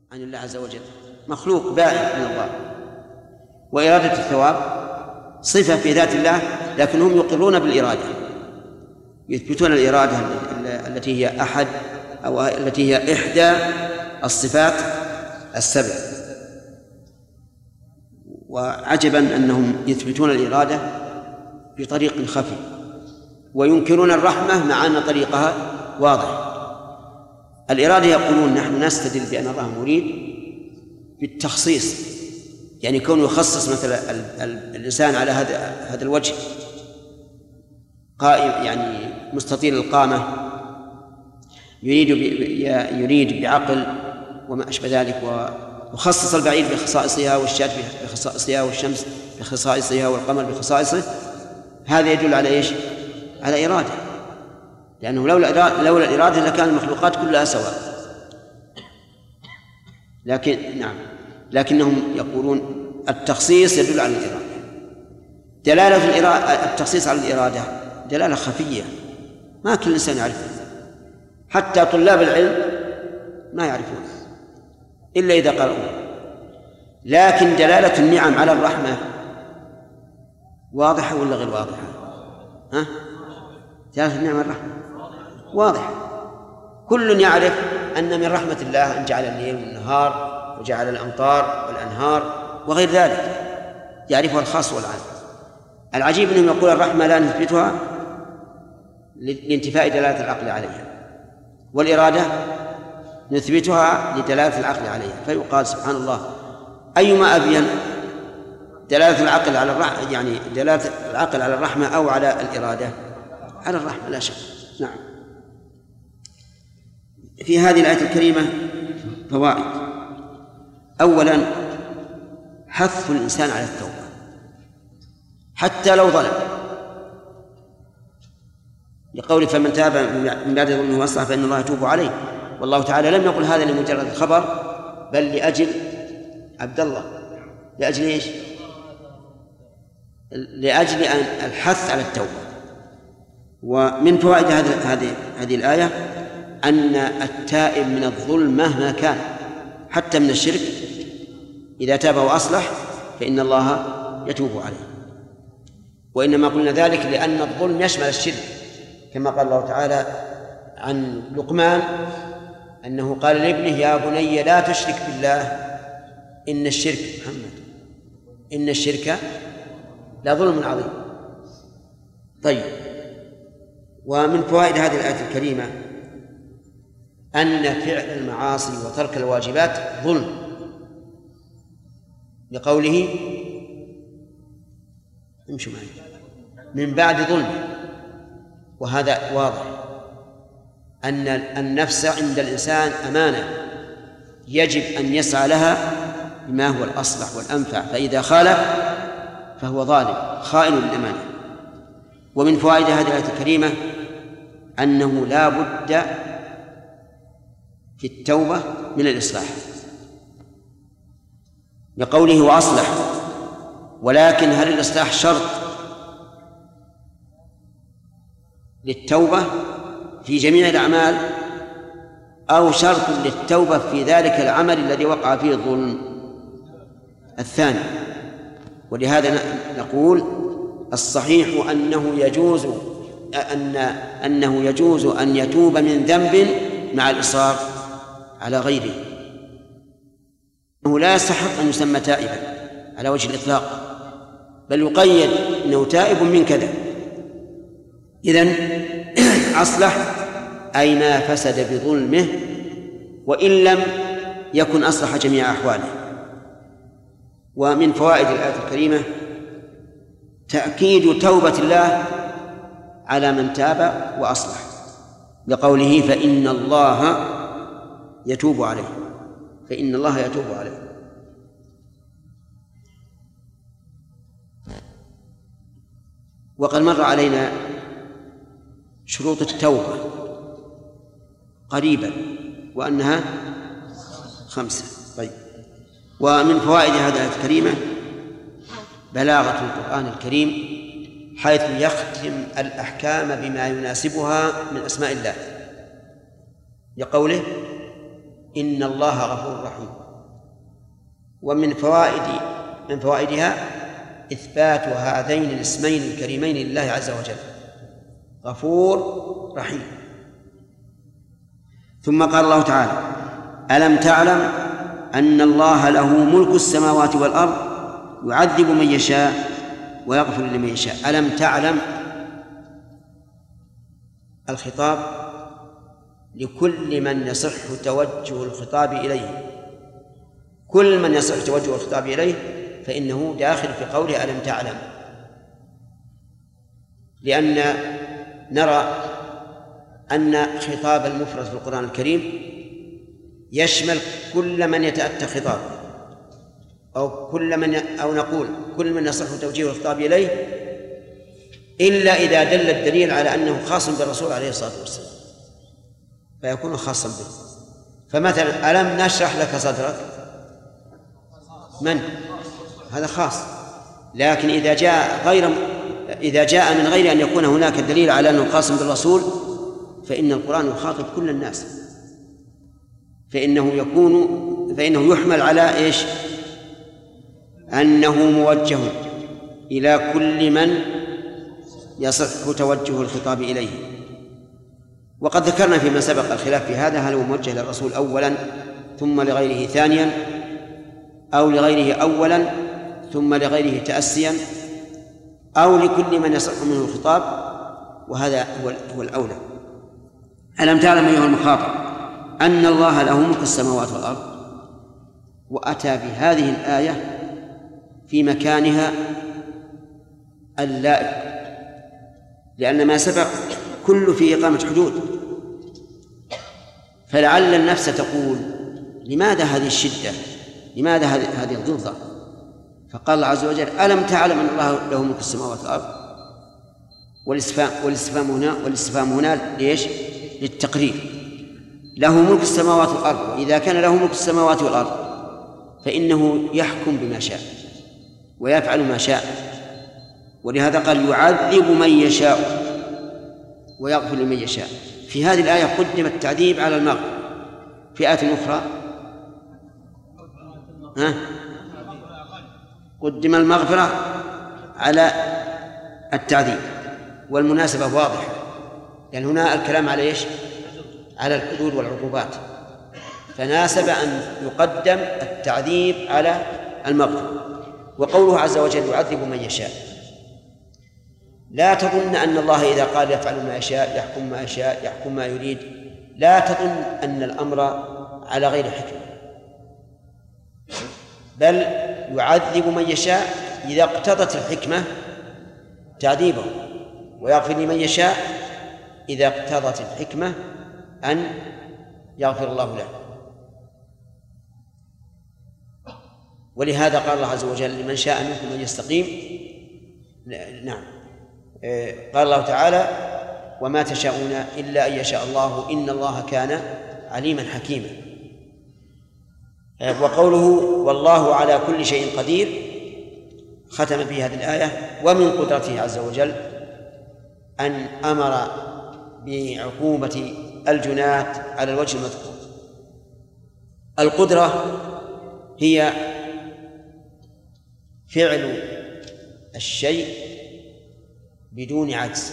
عن الله عز وجل، مخلوق بائن من الله. وإرادة الثواب صفة في ذات الله، لكنهم يقرون بالإرادة، يثبتون الإرادة التي هي أحد أو التي هي إحدى الصفات السبع. وعجبا أنهم يثبتون الإرادة بطريق خفي، وينكرون الرحمة مع أن طريقها واضح. الإرادة يقولون نحن نستدل بأن الله مريد بالتخصيص، يعني كونه يخصص مثلا الإنسان على هذا الوجه قائم، يعني مستطيل القامة، يريد بعقل وما أشبه ذلك، ويخصص البعير بخصائصها والشاة بخصائصها والشمس بخصائصها والقمر بخصائصه. هذا يدل على إيش؟ على إرادة، لأنه لولا الإرادة لكان المخلوقات كلها سواء. لكنهم يقولون التخصيص يدل على الإرادة. دلالة التخصيص على الإرادة دلالة خفية ما كل إنسان يعرفها، حتى طلاب العلم ما يعرفون إلا إذا قرأوا. لكن دلالة النعم على الرحمة واضحة ولا غير واضحة؟ دلالة النعم على الرحمة واضحة، كل يعرف أن من رحمة الله أن جعل الليل والنهار وجعل الأمطار والأنهار وغير ذلك، يعرفها الخاص والعام. العجيب أنهم يقول الرحمة لا نثبتها لانتفاء دلالة العقل عليها، والإرادة نثبتها لدلالة العقل عليها. فيقال سبحان الله أيما أبين، دلالة العقل على الرحمة، يعني دلالة العقل على الرحمة أو على الإرادة؟ على الرحمة لا شك. نعم. في هذه الآية الكريمة فوائد. أولا حث الإنسان على التوبة حتى لو ظلم، لقوله فمن تاب من بعد ظلمه وأصلح فإن الله يتوب عليه. والله تعالى لم يقل هذا لمجرد الخبر، بل لأجل عبد الله. لأجل إيش؟ لأجل الحث على التوبة. ومن فوائد هذه الآية أن التائب من الظلم مهما كان حتى من الشرك إذا تاب وأصلح فإن الله يتوب عليه. وإنما قلنا ذلك لأن الظلم يشمل الشرك، كما قال الله تعالى عن لقمان أنه قال لابنه يا بني لا تشرك بالله إن الشرك لظلم عظيم. طيب، ومن فوائد هذه الآية الكريمة أن فعل المعاصي وترك الواجبات ظلم، لقوله امشوا معي من بعد ظلم. وهذا واضح أن النفس عند الإنسان أمانة يجب أن يسعى لها بما هو الأصلح والأنفع، فإذا خالف فهو ظالم خائن للأمانة. ومن فوائد هذه الآية الكريمة أنه لا بد في التوبة من الإصلاح، لقوله وأصلح. ولكن هل الإصلاح شرط للتوبة في جميع الأعمال أو شرط للتوبة في ذلك العمل الذي وقع فيه الظلم؟ الثاني. ولهذا نقول الصحيح أنه يجوز أن يتوب من ذنب مع الإصرار على غيره، أنه لا يستحق أن يسمى تائبا على وجه الإطلاق، بل يقيد أنه تائب من كذا. إذن أصلح أي ما فسد بظلمه، وإن لم يكن أصلح جميع أحواله. ومن فوائد الآية الكريمة تأكيد توبة الله على من تاب وأصلح، لقوله فإن الله يتوب عليه، فإن الله يتوب عليه. وقد مر علينا شروط التوبة قريبا وأنها 5. طيب، ومن فوائد هذه الآية الكريمة بلاغة القرآن الكريم حيث يختم الأحكام بما يناسبها من أسماء الله، لقوله إن الله غفور رحيم. ومن فوائدها إثبات هذين الاسمين الكريمين لله عز وجل، غفور رحيم. ثم قال الله تعالى: ألم تعلم أن الله له ملك السماوات والأرض يعذب من يشاء ويغفر لمن يشاء. ألم تعلم، الخطاب لكل من يصح توجه الخطاب إليه، كل من يصح توجه الخطاب إليه فإنه داخل في قوله ألم تعلم، لأن نرى أن خطاب المفرد في القرآن الكريم يشمل كل من يتأتى خطابه، أو نقول كل من يصح توجيه الخطاب إليه، إلا إذا دل الدليل على أنه خاص بالرسول عليه الصلاة والسلام فيكون خاصا به. فمثلا ألم نشرح لك صدرك، من هذا خاص، لكن إذا جاء من غير أن يكون هناك دليل على أنه خاص بالرسول فإن القرآن يخاطب كل الناس، فإنه يحمل على إيش؟ أنه موجه إلى كل من يصح توجه الخطاب إليه. وقد ذكرنا فيما سبق الخلاف في هذا، هل هو موجه للرسول أولا ثم لغيره ثانيا، أو لغيره أولا ثم لغيره تأسيا، أو لكل من يصح منه الخطاب، وهذا هو الأولى. ألم تعلم أيها المخاطب أن الله له ملك السماوات والأرض، وأتى بهذه الآية في مكانها اللائق، لأن ما سبق كل في إقامة حدود. فلعل النفس تقول لماذا هذه الشدة، لماذا هذه الضغطة؟ فقال الله عز وجل ألم تعلم أن الله له ملك السماوات والأرض، والاستفهام هنا ليش؟ للتقرير. له ملك السماوات والأرض، وإذا كان له ملك السماوات والأرض فإنه يحكم بما شاء ويفعل ما شاء، ولهذا قال يعذب من يشاء ويغفر لمن يشاء. في هذه الآية قدم التعذيب على المغفرة، في آية أخرى قدم المغفرة على التعذيب، والمناسبة واضحة، لأن هنا الكلام على إيش؟ على الحدود والعقوبات، فناسب أن يقدم التعذيب على المغفرة. وقوله عز وجل يعذب من يشاء، لا تظن أن الله إذا قال يفعل ما يشاء يحكم ما يشاء يحكم ما يريد، لا تظن أن الأمر على غير حكمة، بل يعذب من يشاء إذا اقتضت الحكمة تعذيبه، ويغفر لمن يشاء إذا اقتضت الحكمة أن يغفر الله له. ولهذا قال الله عز وجل لمن شاء منكم أن يستقيم. نعم، قال الله تعالى وما تشاءون إلا أن يشاء الله إن الله كان عليما حكيما. وقوله والله على كل شيء قدير ختم في هذه الآية ومن قدرته عز وجل أن أمر بعقوبة الجنات على الوجه المذكور. القدرة هي فعل الشيء بدون عجز،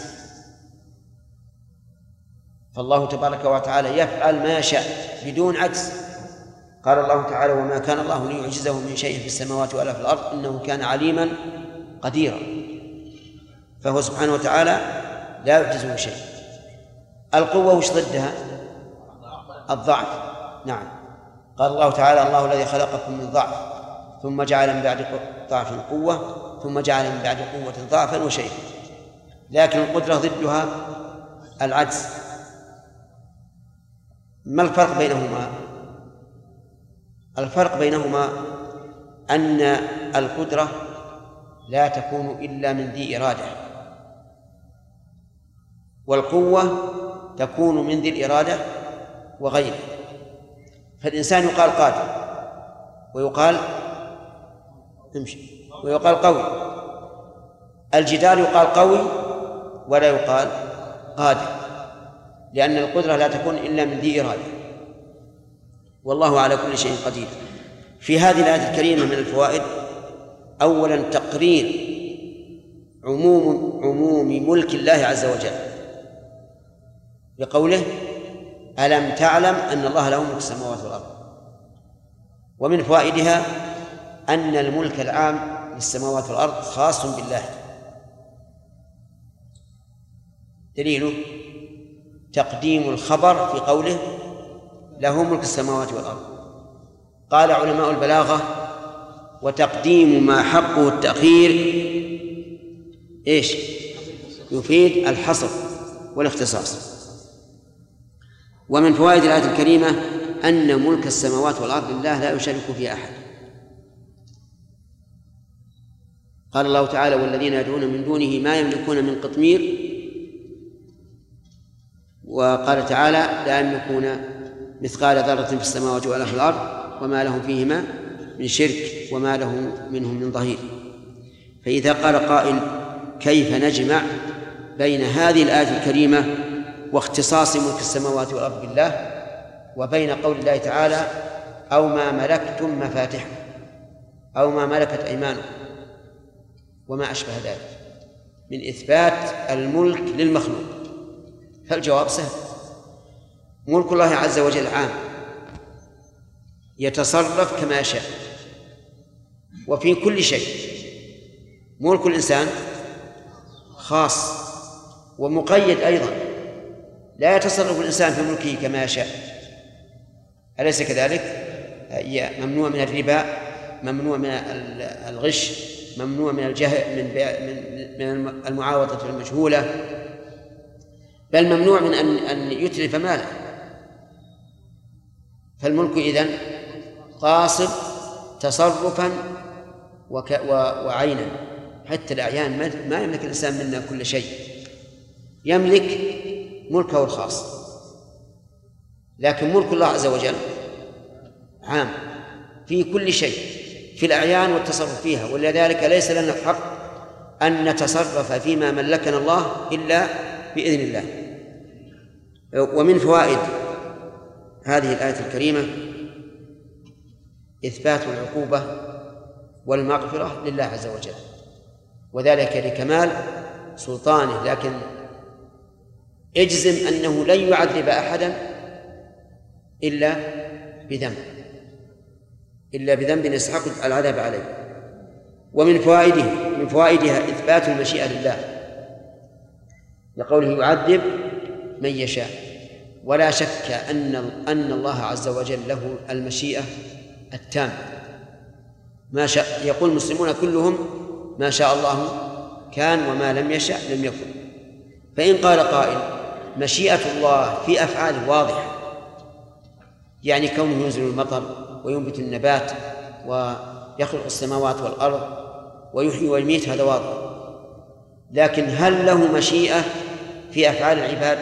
فالله تبارك وتعالى يفعل ما يشاء بدون عجز. قال الله تعالى وما كان الله ليعجزه من شيء في السماوات ولا في الأرض إنه كان عليما قديرا، فهو سبحانه وتعالى لا يعجزه شيء. القوة وش ضدها؟ الضعف. نعم، قال الله تعالى الله الذي خلقكم من ضعف ثم جعل من بعد ضعف قوة ثم جعل من بعد قوة ضعفا وشيئا. لكن القدرة ضدها العجز. ما الفرق بينهما؟ الفرق بينهما أن القدرة لا تكون إلا من ذي إرادة، والقوة تكون من ذي الإرادة وغيره. فالإنسان يقال قادر ويقال قوي، الجدار يقال قوي ولا يقال قادر، لأن القدرة لا تكون إلا من ذي إرادة. والله على كل شيء قدير. في هذه الآية الكريمة من الفوائد: أولا تقرير عموم ملك الله عز وجل بقوله: ألم تعلم أن الله له ملك السماوات والأرض. ومن فوائدها أن الملك العام للسماوات والأرض خاص بالله. دليله تقديم الخبر في قوله: له ملك السماوات والأرض. قال علماء البلاغة: وتقديم ما حقه التأخير يفيد الحصر والاختصاص. ومن فوائد الآية الكريمة أن ملك السماوات والأرض لله لا يشارك فيها أحد. قال الله تعالى: والذين يدعون من دونه ما يملكون من قطمير. وقال تعالى: لا يملكون مثقال ذرة في السماوات ولا في الأرض وما لهم فيهما من شرك وما له منهم من ظهير. فإذا قال قائل: كيف نجمع بين هذه الآية الكريمة واختصاص ملك السماوات والأرض بالله وبين قول الله تعالى: أو ما ملكتم مفاتحه أو ما ملكت أيمانكم وما أشبه ذلك من إثبات الملك للمخلوق؟ فالجواب سهل: ملك الله عز وجل عام يتصرف كما يشاء، وفي كل شيء. ملك الإنسان خاص ومقيد أيضا، لا يتصرف الإنسان في ملكه كما يشاء، أليس كذلك؟ ممنوع من الربا، ممنوع من الغش، ممنوع من الجهل، من المعاوضة المجهولة، بل ممنوع من أن يتلف ماله. فالملك إذن قاصر تصرفا وعينا. حتى الأعيان ما يملك الإنسان منا كل شيء، يملك ملكه الخاص، لكن ملك الله عز وجل عام في كل شيء، في الأعيان والتصرف فيها. ولذلك ليس لنا الحق أن نتصرف فيما ملكنا الله إلا بإذن الله. ومن فوائد هذه الآية الكريمة إثبات العقوبة والمغفرة لله عز وجل، وذلك لكمال سلطانه. لكن اجزم أنه لن يعذب أحدا إلا بذنب يستحق العذاب عليه. ومن فوائدها إثبات المشيئة لله لقوله: يعذب من يشاء. ولا شك أن الله عز وجل له المشيئة التامة، ما شاء. يقول المسلمون كلهم: ما شاء الله كان وما لم يشأ لم يكن. فإن قال قائل: مشيئة الله في أفعاله واضحة، يعني كونه ينزل المطر وينبت النبات ويخلق السماوات والأرض ويحيي ويميت، هذا واضح. لكن هل له مشيئة في أفعال العباد؟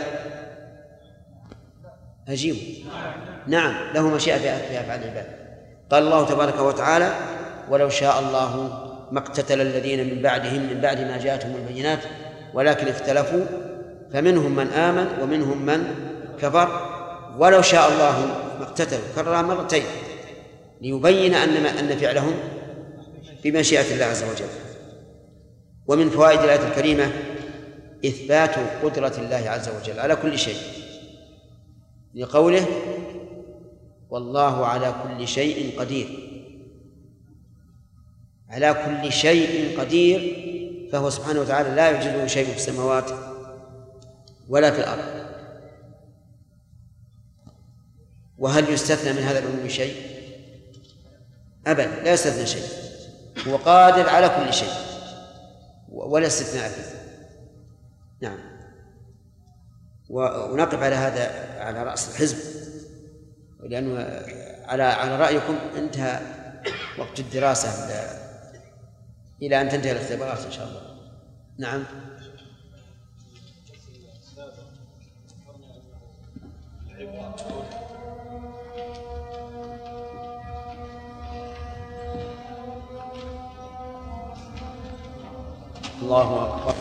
أجيب: نعم، له مشيئة في أفعال العباد. قال الله تبارك وتعالى: ولو شاء الله ما اقتتل الذين من بعد ما جاءتهم البينات ولكن اختلفوا فمنهم من آمن ومنهم من كفر ولو شاء الله ما اقتتلوا. كررها مرتين ليبين أن فعلهم بمشيئة الله عز وجل. ومن فوائد الآية الكريمة إثبات قدرة الله عز وجل على كل شيء، لقوله: والله على كل شيء قدير. على كل شيء قدير، فهو سبحانه وتعالى لا يعجزه شيء في السماوات ولا في الأرض. وهل يستثنى من هذا العلم شيء؟ أبدا، لا يستثنى شيء، هو قادر على كل شيء ولا استثناء فيه. نعم. ونقف على هذا على رأس الحزب، لأنه على رأيكم انتهى وقت الدراسة إلى أن تنتهي الاختبارات إن شاء الله. نعم. الله أكبر.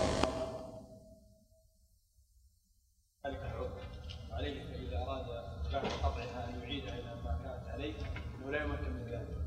عليه فإذا أراد بعد قطعها أن يعيد إلى ما كانت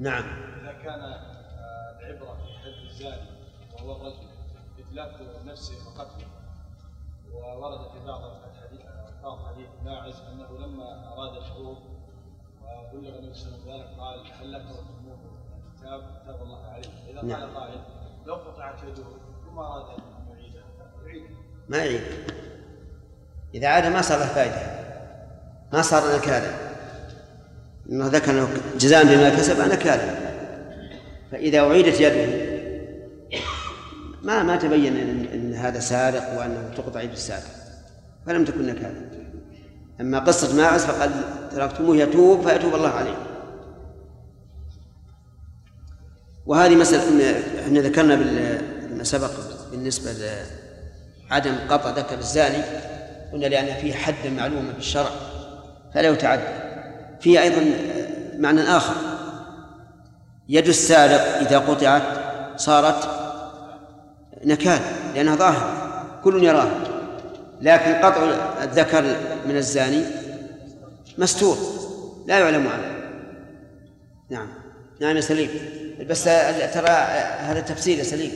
نعم. إذا كان العبرة في حد الزاني وهو الرجل إتلاف نفسه وقتله، وورد في بعض حديث ماعز أنه لما أراد الخروج وبلغ النبي صلى الله عليه وسلم ذلك قال هل لا تركتموه تاب الله عليه. إذا قال قائل لو قطعت يده ثم أراد أن يعيده ما يعيد. إذا عاد ما صار له فائدة، ما صار نكالا، إنه ذكر جزاء بما كسب نكالا. فإذا أعيدت يده ما تبين أن هذا سارق وأنه تقطع يد السارق، فلم تكن نكالا. أما قصة ماعز فقد تركتموه يتوب فيتوب الله عليه. وهذه مسألة احنا ذكرنا بالما سبق بالنسبة لعدم قطع ذكر الزاني، قلنا لأن فيه حد معلومة بالشرع فلا يتعدى. فيه أيضا معنى آخر، يد السارق إذا قطعت صارت نكال لأنها ظاهرة كل يراها، لكن قطع الذكر من الزاني مستور لا يعلم عنه. نعم نعم يا سليم، بس ترى هذا تفسير يا سليم.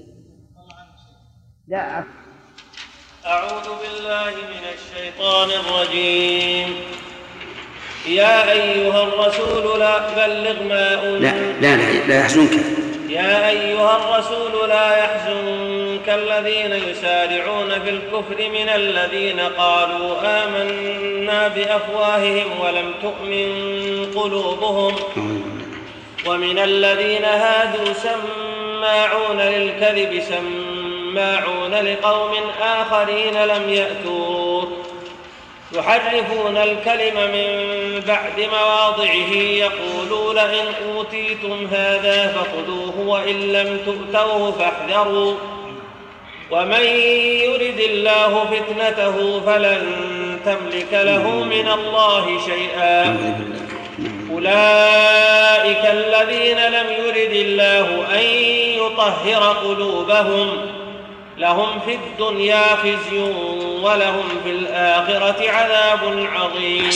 لا أعوذ بالله من الشيطان الرجيم. يا أيها الرسول لا بلغ ما لا يحزنك. يا أيها الرسول لا يحزنك الذين يسارعون في الكفر من الذين قالوا آمنا بأفواههم ولم تؤمن قلوبهم، ومن الذين هادوا سماعون للكذب سماعون لقوم آخرين لم يأتوك، يحرفون الكلم من بعد مواضعه، يقولون إن أوتيتم هذا فخذوه وإن لم تؤتوه فاحذروا، ومن يرد الله فتنته فلن تملك له من الله شيئا. أولئك الذين لم يرد الله أن يطهر قلوبهم، لهم في الدنيا خزي ولهم في الآخرة عذاب عظيم.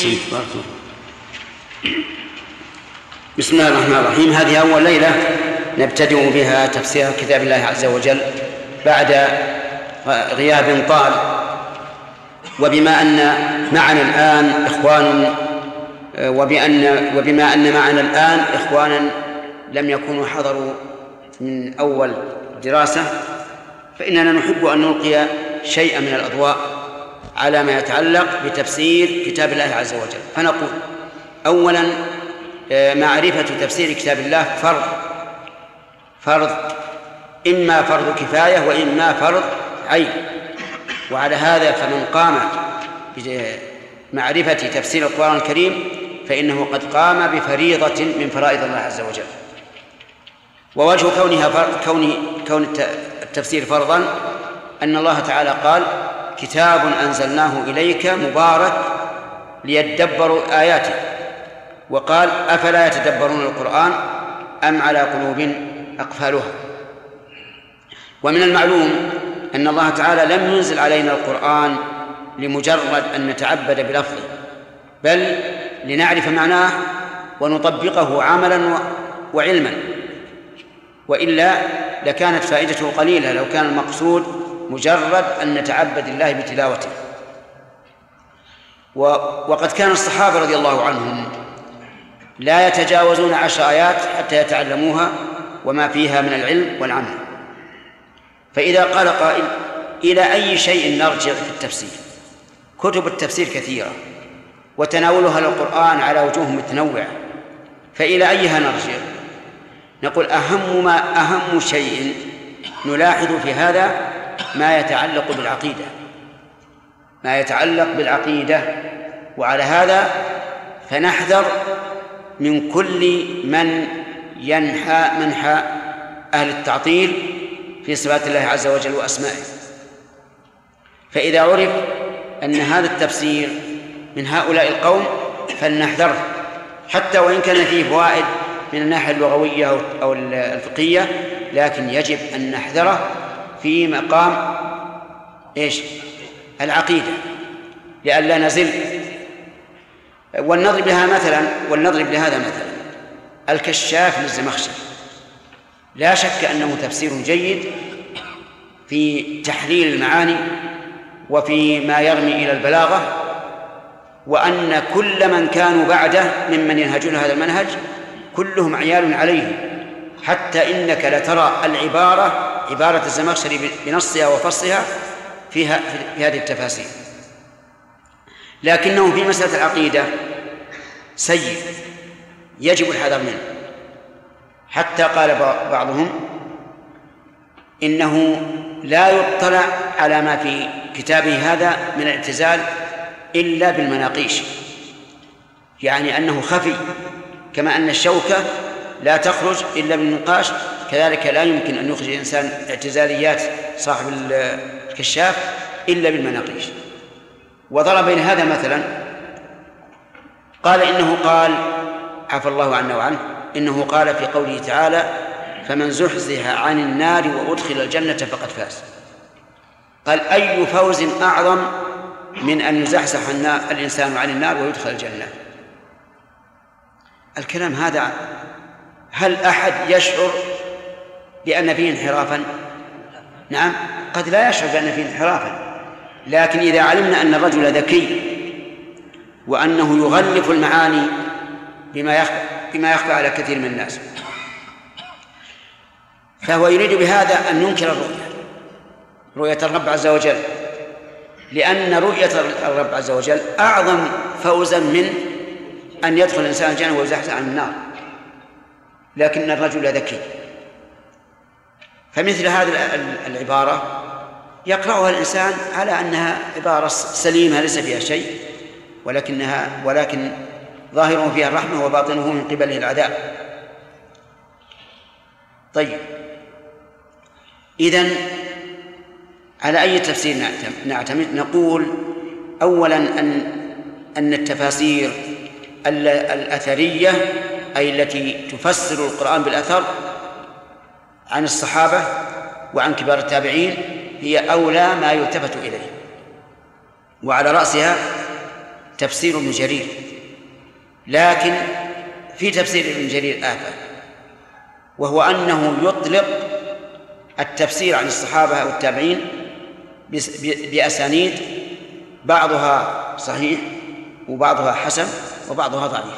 بسم الله الرحمن الرحيم. هذه أول ليلة نبتدئ بها تفسير كتاب الله عز وجل بعد غياب طال، وبما أن معنا الآن إخوان وبما أن معنا الآن إخوانا لم يكونوا حضروا من أول دراسة، فإننا نحب أن نلقي شيئا من الأضواء على ما يتعلق بتفسير كتاب الله عز وجل. فنقول أولا معرفة تفسير كتاب الله فرض إما فرض كفاية وإما فرض عين، وعلى هذا فمن قام بمعرفة تفسير القرآن الكريم فإنه قد قام بفريضة من فرائض الله عز وجل. ووجه كون التفسير فرضا أن الله تعالى قال كتاب أنزلناه إليك مبارك ليدبروا آياته، وقال أفلا يتدبرون القرآن أم على قلوب أقفالها. ومن المعلوم أن الله تعالى لم ينزل علينا القرآن لمجرد أن نتعبد بلفظه، بل لنعرف معناه ونطبقه عملا وعلما، وإلا لكانت فائدته قليلة لو كان المقصود مجرد أن نتعبد الله بتلاوته. وقد كان الصحابة رضي الله عنهم لا يتجاوزون 10 آيات حتى يتعلموها وما فيها من العلم والعمل. فإذا قال قائل إلى أي شيء نرجع في التفسير؟ كتب التفسير كثيرة وتناولها للقرآن على وجوه متنوعة، فإلى أيها نرجع؟ نقول أهم شيء نلاحظ في هذا ما يتعلق بالعقيدة، وعلى هذا فنحذر من كل من ينحى منحى أهل التعطيل في صفات الله عز وجل وأسمائه. فإذا عرف أن هذا التفسير من هؤلاء القوم فلنحذره، حتى وإن كان فيه فوائد من الناحية اللغوية أو الفقهية، لكن يجب أن نحذره في مقام العقيدة لئلا نزل. ولنضرب لهذا مثلا. الكشاف للزمخشري لا شك أنه تفسير جيد في تحليل المعاني وفي ما يرمي إلى البلاغة، وأن كل من كانوا بعده ممن ينهجون هذا المنهج كلهم عيال عليه، حتى إنك لترى عبارة الزمخشري بنصها وفصلها في هذه التفاسير. لكنه في مسألة العقيدة سيء يجب الحذر منه، حتى قال بعضهم إنه لا يطلع على ما في كتابه هذا من الاعتزال إلا بالمناقيش، يعني أنه خفي، كما أن الشوكة لا تخرج إلا بالمنقاش، كذلك لا يمكن أن يخرج الإنسان اعتزاليات صاحب الكشاف إلا بالمناقيش. وضرب بين هذا مثلا، قال إنه قال عفى الله عنا وعنه، إنه قال في قوله تعالى فمن زحزح عن النار وأدخل الجنة فقد فاز. قال أي فوز أعظم من أن يزحزح الإنسان عن النار ويدخل الجنة؟ الكلام هذا هل أحد يشعر بأن فيه انحرافا؟ نعم، قد لا يشعر بأن فيه انحرافا، لكن إذا علمنا أن الرجل ذكي وأنه يغلف المعاني بما يخفى على كثير من الناس، فهو يريد بهذا أن ينكر رؤية الرب عز وجل، لأن رؤية الرب عز وجل أعظم فوزا من أن يدخل الإنسان الجنة ويزحزح عن النار. لكن الرجل ذكي، فمثل هذه العبارة يقرأها الإنسان على أنها عبارة سليمة ليس فيها شيء، ولكن ظاهره فيها الرحمة وباطنه من قبله العذاب. طيب، إذن على أي تفسير نعتمد؟ نقول أولا أن التفاسير الأثرية، أي التي تفسر القرآن بالأثر عن الصحابة وعن كبار التابعين، هي أولى ما يلتفت إليه، وعلى رأسها تفسير ابن جرير. لكن في تفسير ابن جرير آفة، وهو أنه يطلق التفسير عن الصحابة والتابعين بأسانيد بعضها صحيح وبعضها حسن وبعضها ضعيف،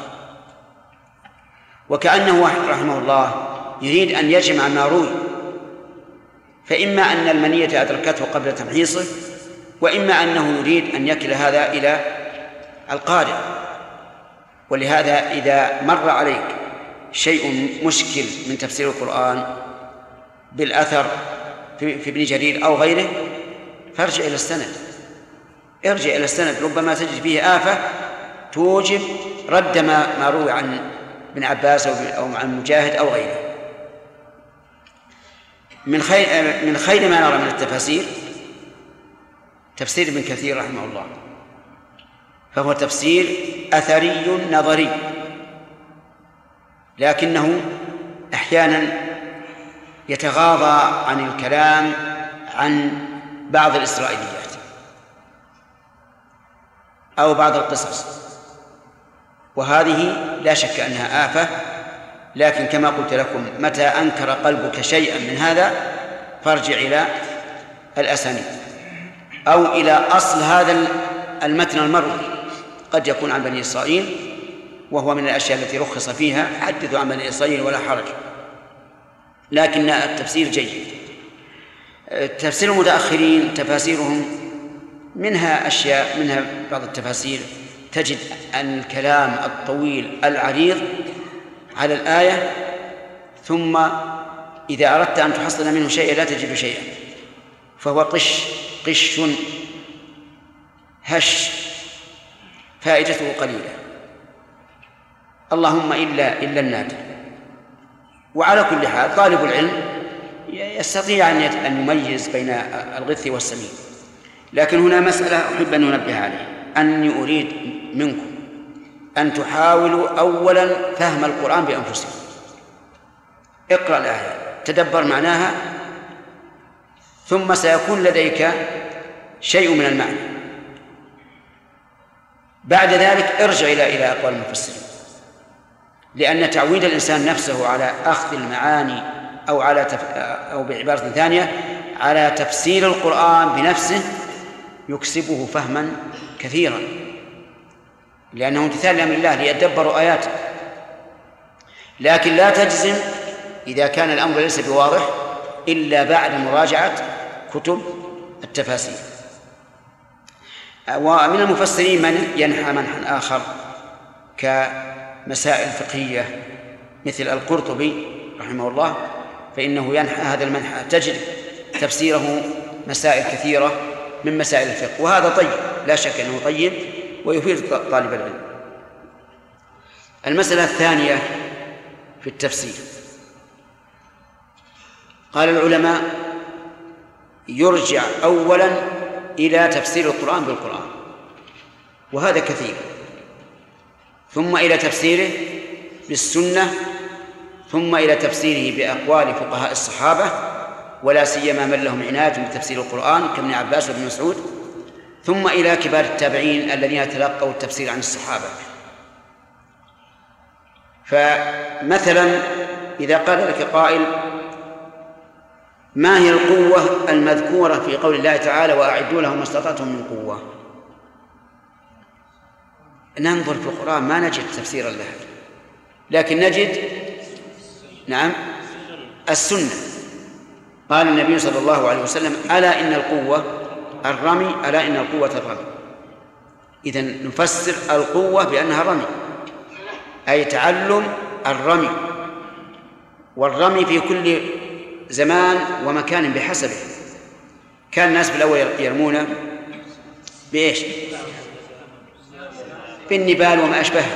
وكأنه رحمه الله يريد أن يجمع ما روي، فإما أن المنية أدركته قبل تمحيصه، وإما أنه يريد أن يكل هذا إلى القارئ. ولهذا إذا مر عليك شيء مشكل من تفسير القرآن بالأثر في ابن جرير أو غيره، فارجع إلى السند، ارجع إلى السند، ربما تجد فيه آفة توجب رد ما روي عن ابن عباس أو عن مجاهد أو غيره. من خير ما نرى من التفاسير تفسير ابن كثير رحمه الله، فهو تفسير أثري نظري، لكنه أحيانا يتغاضى عن الكلام عن بعض الإسرائيليات أو بعض القصص، وهذه لا شك أنها آفة. لكن كما قلت لكم، متى أنكر قلبك شيئا من هذا فارجع إلى الأسانيد أو إلى أصل هذا المتن المروي، قد يكون عن بني إسرائيل، وهو من الأشياء التي رخص فيها، حدثوا عن بني إسرائيل ولا حرج، لكن التفسير جيد. تفسير المتأخرين تفاسيرهم منها أشياء، منها بعض التفاسير تجد أن الكلام الطويل العريض على الآية، ثم إذا أردت أن تحصل منه شيئا لا تجد شيئا، فهو قش هش، فائدته قليلة، اللهم إلا النادر. وعلى كل حال طالب العلم يستطيع أن يميز بين الغث والسمين. لكن هنا مسألة أحب أن أنبه عليها، أني أريد منكم أن تحاولوا أولا فهم القرآن بأنفسكم. اقرأ الآية، تدبر معناها، ثم سيكون لديك شيء من المعنى. بعد ذلك ارجع إلى أقوال المفسرين، لأن تعويد الإنسان نفسه على أخذ المعاني أو بعبارة ثانية على تفسير القرآن بنفسه يكسبه فهما كثيرا، لأنه امتثال لأمر الله ليدبروا آياته. لكن لا تجزم إذا كان الأمر ليس بواضح إلا بعد مراجعة كتب التفاسير. ومن المفسرين من ينحى منحا آخر كمسائل فقهية مثل القرطبي رحمه الله، فإنه ينحى هذا المنحى، تجد تفسيره مسائل كثيرة من مسائل الفقه، وهذا طيب، لا شك أنه طيب ويفيد طالب العلم. المسألة الثانية في التفسير، قال العلماء يرجع أولا إلى تفسير القرآن بالقرآن، وهذا كثير، ثم إلى تفسيره بالسنة، ثم إلى تفسيره بأقوال فقهاء الصحابة ولا سيما من لهم عناية بتفسير القرآن كابن عباس وابن مسعود، ثم إلى كبار التابعين الذين تلقوا التفسير عن الصحابة. فمثلا إذا قال لك قائل ما هي القوة المذكورة في قول الله تعالى وأعدوا لهم ما استطعتم من قوة، ننظر في القرآن ما نجد تفسيرا لها، لكن نجد السنة. قال النبي صلى الله عليه وسلم ألا إن القوة الرمي، ألا إن القوة الرمي. إذن نفسر القوة بأنها رمي، أي تعلم الرمي، والرمي في كل زمان ومكان بحسبه. كان الناس بالأول يرمون بإيش؟ بالنبال وما أشبهه،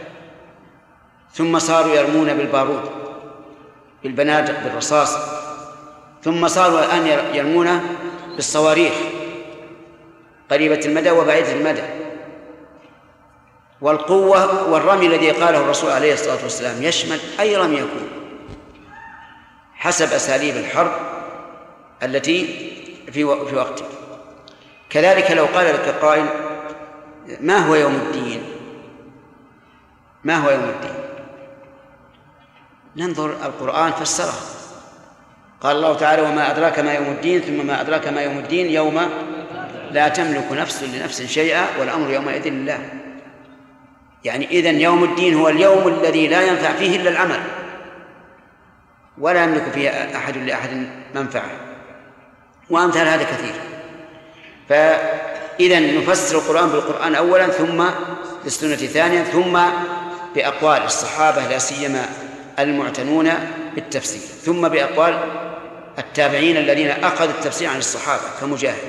ثم صاروا يرمون بالبارود بالبنادق بالرصاص، ثم صاروا الآن يرمون بالصواريخ قريبة المدى وبعيدة المدى. والقوة والرمي الذي قاله الرسول عليه الصلاة والسلام يشمل أي رمي يكون حسب أساليب الحرب التي في وقته. كذلك لو قال لك قائل ما هو يوم الدين، ما هو يوم الدين، ننظر القرآن فسره. قال الله تعالى وما أدراك ما يوم الدين، ثم ما أدراك ما يوم الدين يوم لا تملك نفس لنفس شيئا والأمر يومئذ لله. يعني إذن يوم الدين هو اليوم الذي لا ينفع فيه إلا العمل، ولا يملك فيه أحد لأحد منفعة، وأمثال هذا كثير. فإذن نفسر القرآن بالقرآن أولا، ثم بالسنة ثانيا، ثم بأقوال الصحابة لا سيما المعتنون بالتفسير، ثم بأقوال التابعين الذين أخذوا التفسير عن الصحابة كمجاهد.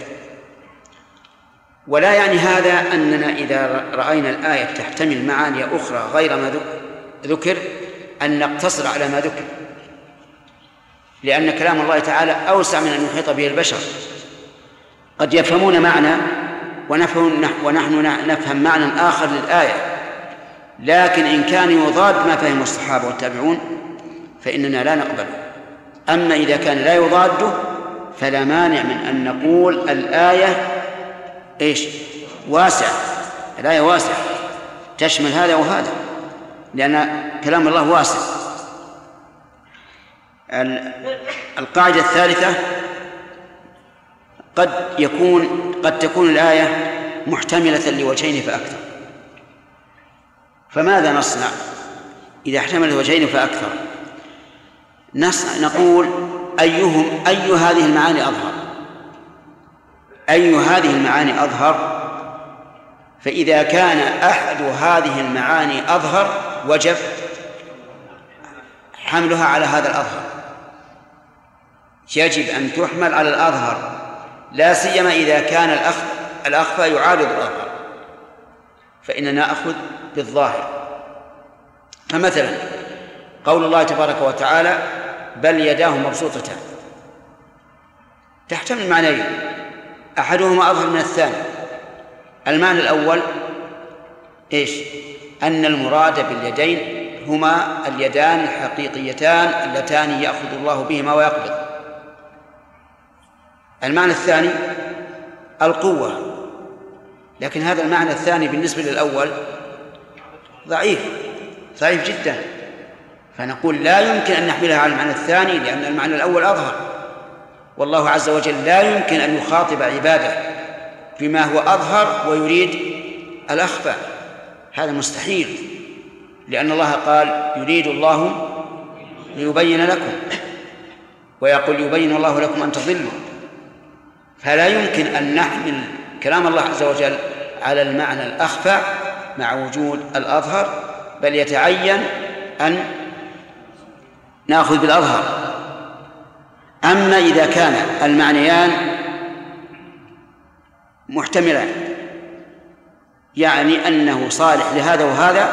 ولا يعني هذا أننا إذا رأينا الآية تحتمل معاني أخرى غير ما ذكر أن نقتصر على ما ذكر، لأن كلام الله تعالى أوسع من أن يحيط به البشر. قد يفهمون معنى ونحن نفهم معنى آخر للآية، لكن إن كان يضاد ما فهم الصحابة والتابعون فإننا لا نقبله. أما إذا كان لا يضاده فلا مانع من أن نقول الآية إيش؟ واسعة، الآية واسعة تشمل هذا وهذا، لأن كلام الله واسع. القاعدة الثالثة قد تكون الآية محتملة لوجهين فأكثر. فماذا نصنع إذا احتملت وجهين فأكثر؟ نقول أي هذه المعاني أظهر، أي هذه المعاني أظهر. فإذا كان أحد هذه المعاني أظهر وجب حملها على هذا الأظهر، يجب أن تحمل على الأظهر، لا سيما إذا كان الأخفى يعارض الأظهر، فإننا نأخذ بالظاهر. فمثلا قول الله تبارك وتعالى بل يداه مبسوطتان تحتمل معنيين، أحدهما أظهر من الثاني. المعنى الأول إيش؟ أن المراد باليدين هما اليدان الحقيقيتان اللتان يأخذ الله بهما ويقبض. المعنى الثاني القوة، لكن هذا المعنى الثاني بالنسبة للأول ضعيف، ضعيف جدا، فنقول لا يمكن أن نحملها على المعنى الثاني لأن المعنى الأول أظهر، والله عز وجل لا يمكن أن يخاطب عباده بما هو أظهر ويريد الأخفى، هذا مستحيل، لأن الله قال يريد الله ليبين لكم، ويقول يبين الله لكم أن تضلوا، فلا يمكن أن نحمل كلام الله عز وجل على المعنى الأخفى مع وجود الأظهر، بل يتعين أن نأخذ بالأظهر. أما إذا كان المعنيان محتملان، يعني أنه صالح لهذا وهذا،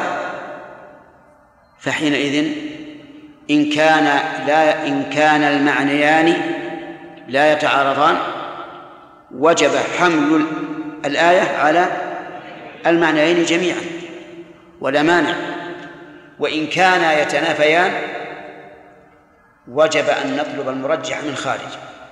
فحينئذ إن كان المعنيان لا يتعارضان وجب حمل الآية على المعنيين جميعا ولا مانع، وإن كانا يتنافيان وجب أن نطلب المرجح من خارج،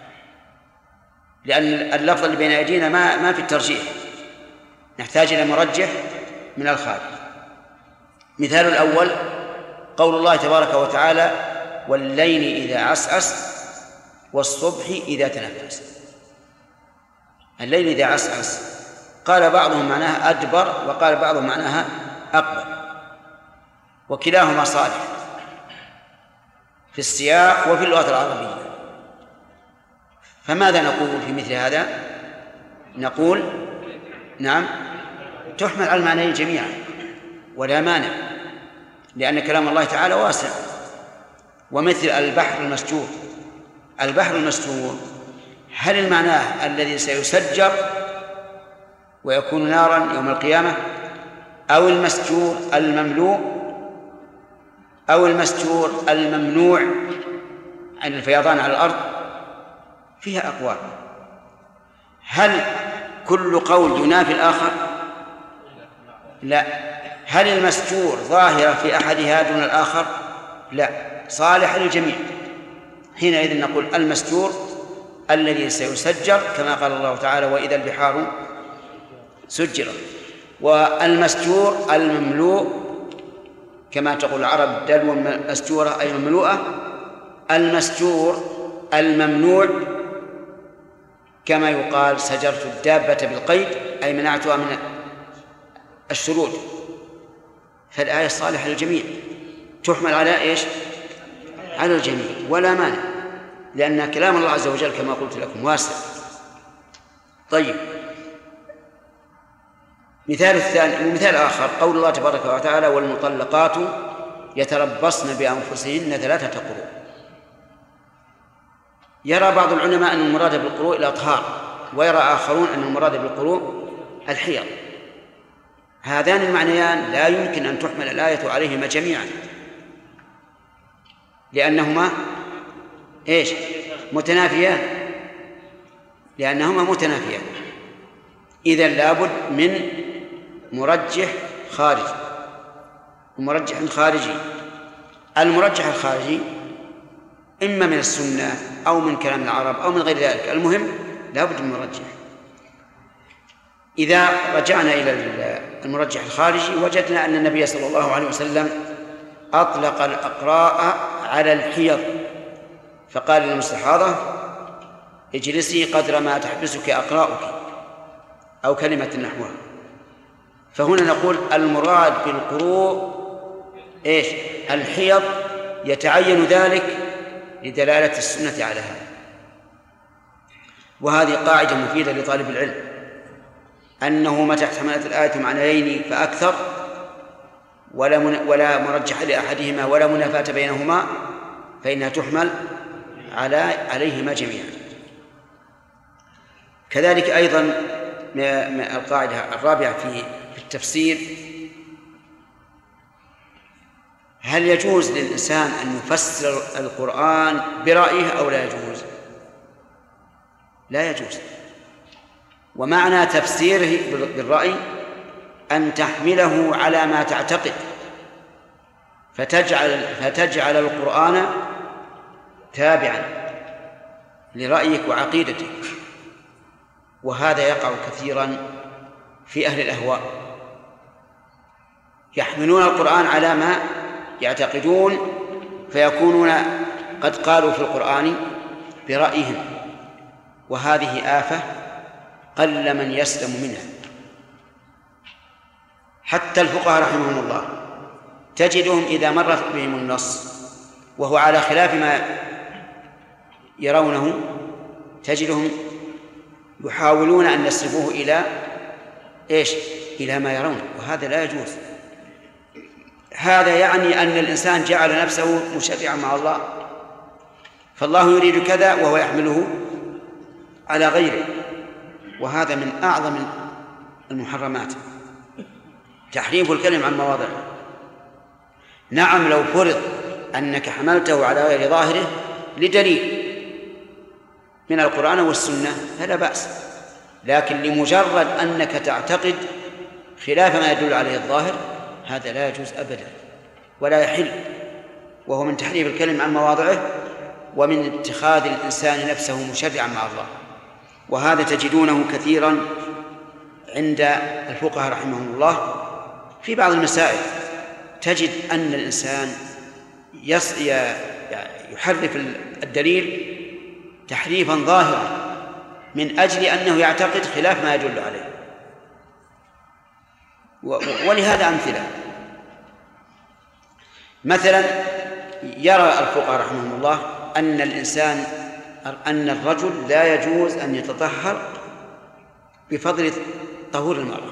لأن اللفظ اللي بين أيدينا ما في الترجيح، نحتاج إلى مرجح من الخارج. مثال الأول قول الله تبارك وتعالى والليل إذا عسعس والصبح إذا تنفس. الليل إذا عسعس قال بعضهم معناها أدبر وقال بعضهم معناها أقبل، وكلاهما صالح في السياق وفي اللغة العربية. فماذا نقول في مثل هذا؟ نقول نعم تحمل على المعنيين جميعا ولا مانع، لأن كلام الله تعالى واسع. ومثل البحر المسجور، البحر المسجور هل المعنى الذي سيسجر ويكون نارا يوم القيامة، أو المسجور المملوء، أو المسجور الممنوع عن الفيضان على الأرض؟ فيها أقوال. هل كل قول ينافي الآخر؟ لا. هل المسجور ظاهرة في أحدها دون الآخر؟ لا، صالح للجميع. حينئذ نقول المسجور الذي سيسجر كما قال الله تعالى وإذا البحار سجرت، والمسجور المملوء كما تقول العرب دلو مسجورة أي مملوءة. المسجور الممنوع كما يقال سجرت الدابة بالقيد أي منعتها من الشرود. فالآية صالحة للجميع، تحمل على إيش؟ على الجميع ولا مانع، لأن كلام الله عز وجل كما قلت لكم واسع. طيب، مثال الثاني، مثال آخر قول الله تبارك وتعالى والمطلقات يتربصن بأنفسهن 3 قروء. يرى بعض العلماء أن المراد بالقروء الأطهار، ويرى آخرون أن المراد بالقروء الحيض. هذان المعنيان لا يمكن أن تحمل الآية عليهما جميعا، لأنهما إيش؟ متنافيان، لأنهما متنافيان. إذن لابد من مرجح خارجي ومرجح خارجي. المرجح الخارجي إما من السنة أو من كلام العرب أو من غير ذلك، المهم لابد من مرجح. إذا رجعنا إلى المرجح الخارجي وجدنا أن النبي صلى الله عليه وسلم أطلق الأقراء على الحيض، فقال للمستحاضة اجلسي قدر ما تحبسك أقراؤك أو كلمة نحوها. فهنا نقول المراد بالقروء إيش؟ الحيض، يتعين ذلك لدلالة السنة على هذا. وهذه قاعدة مفيدة لطالب العلم، أنه متى احتملت الآية معنيين فأكثر ولا مرجح لأحدهما ولا منافاة بينهما فإنها تحمل عليهما جميعا. كذلك أيضا القاعدة الرابعة في التفسير، هل يجوز للإنسان أن يفسر القرآن برأيه أو لا يجوز؟ لا يجوز. ومعنى تفسيره بالرأي أن تحمله على ما تعتقد، فتجعل القرآن تابعا لرأيك وعقيدتك. وهذا يقع كثيرا في أهل الأهواء، يحملون القرآن على ما يعتقدون فيكونون قد قالوا في القرآن برأيهم، وهذه آفة قل من يسلم منها. حتى الفقهاء رحمهم الله تجدهم إذا مرت بهم النص وهو على خلاف ما يرونه تجدهم يحاولون أن يصرفوه إلى إيش؟ إلى ما يرون، وهذا لا يجوز. هذا يعني أن الإنسان جعل نفسه مشرعا مع الله، فالله يريد كذا وهو يحمله على غيره، وهذا من أعظم المحرمات، تحريف الكلم عن مواضعه. نعم لو فرض أنك حملته على غير ظاهره لدليل من القرآن والسنة فلا بأس، لكن لمجرد أنك تعتقد خلاف ما يدل عليه الظاهر هذا لا يجوز أبدا ولا يحل، وهو من تحريف الكلم عن مواضعه ومن اتخاذ الإنسان نفسه مشرعا مع الله. وهذا تجدونه كثيرا عند الفقهاء رحمهم الله في بعض المسائل، تجد أن الإنسان يحرف الدليل تحريفا ظاهرا من أجل أنه يعتقد خلاف ما يدل عليه. ولهذا أمثلة، مثلا يرى الفقهاء رحمهم الله أن الرجل لا يجوز أن يتطهر بفضل طهور المرأة،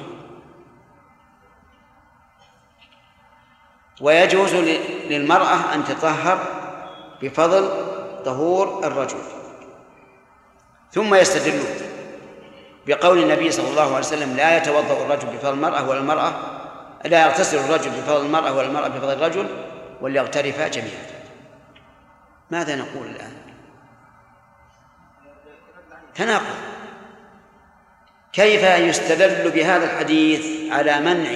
ويجوز للمرأة أن تطهر بفضل طهور الرجل، ثم يستدلون بقول النبي صلى الله عليه وسلم لا يتوضأ الرجل بفضل المرأة ولا المرأة لا يغتسل الرجل بفضل المرأة ولا المرأة بفضل الرجل وليغترفا جميعا. ماذا نقول الآن؟ تناقض. كيف يستدل بهذا الحديث على منع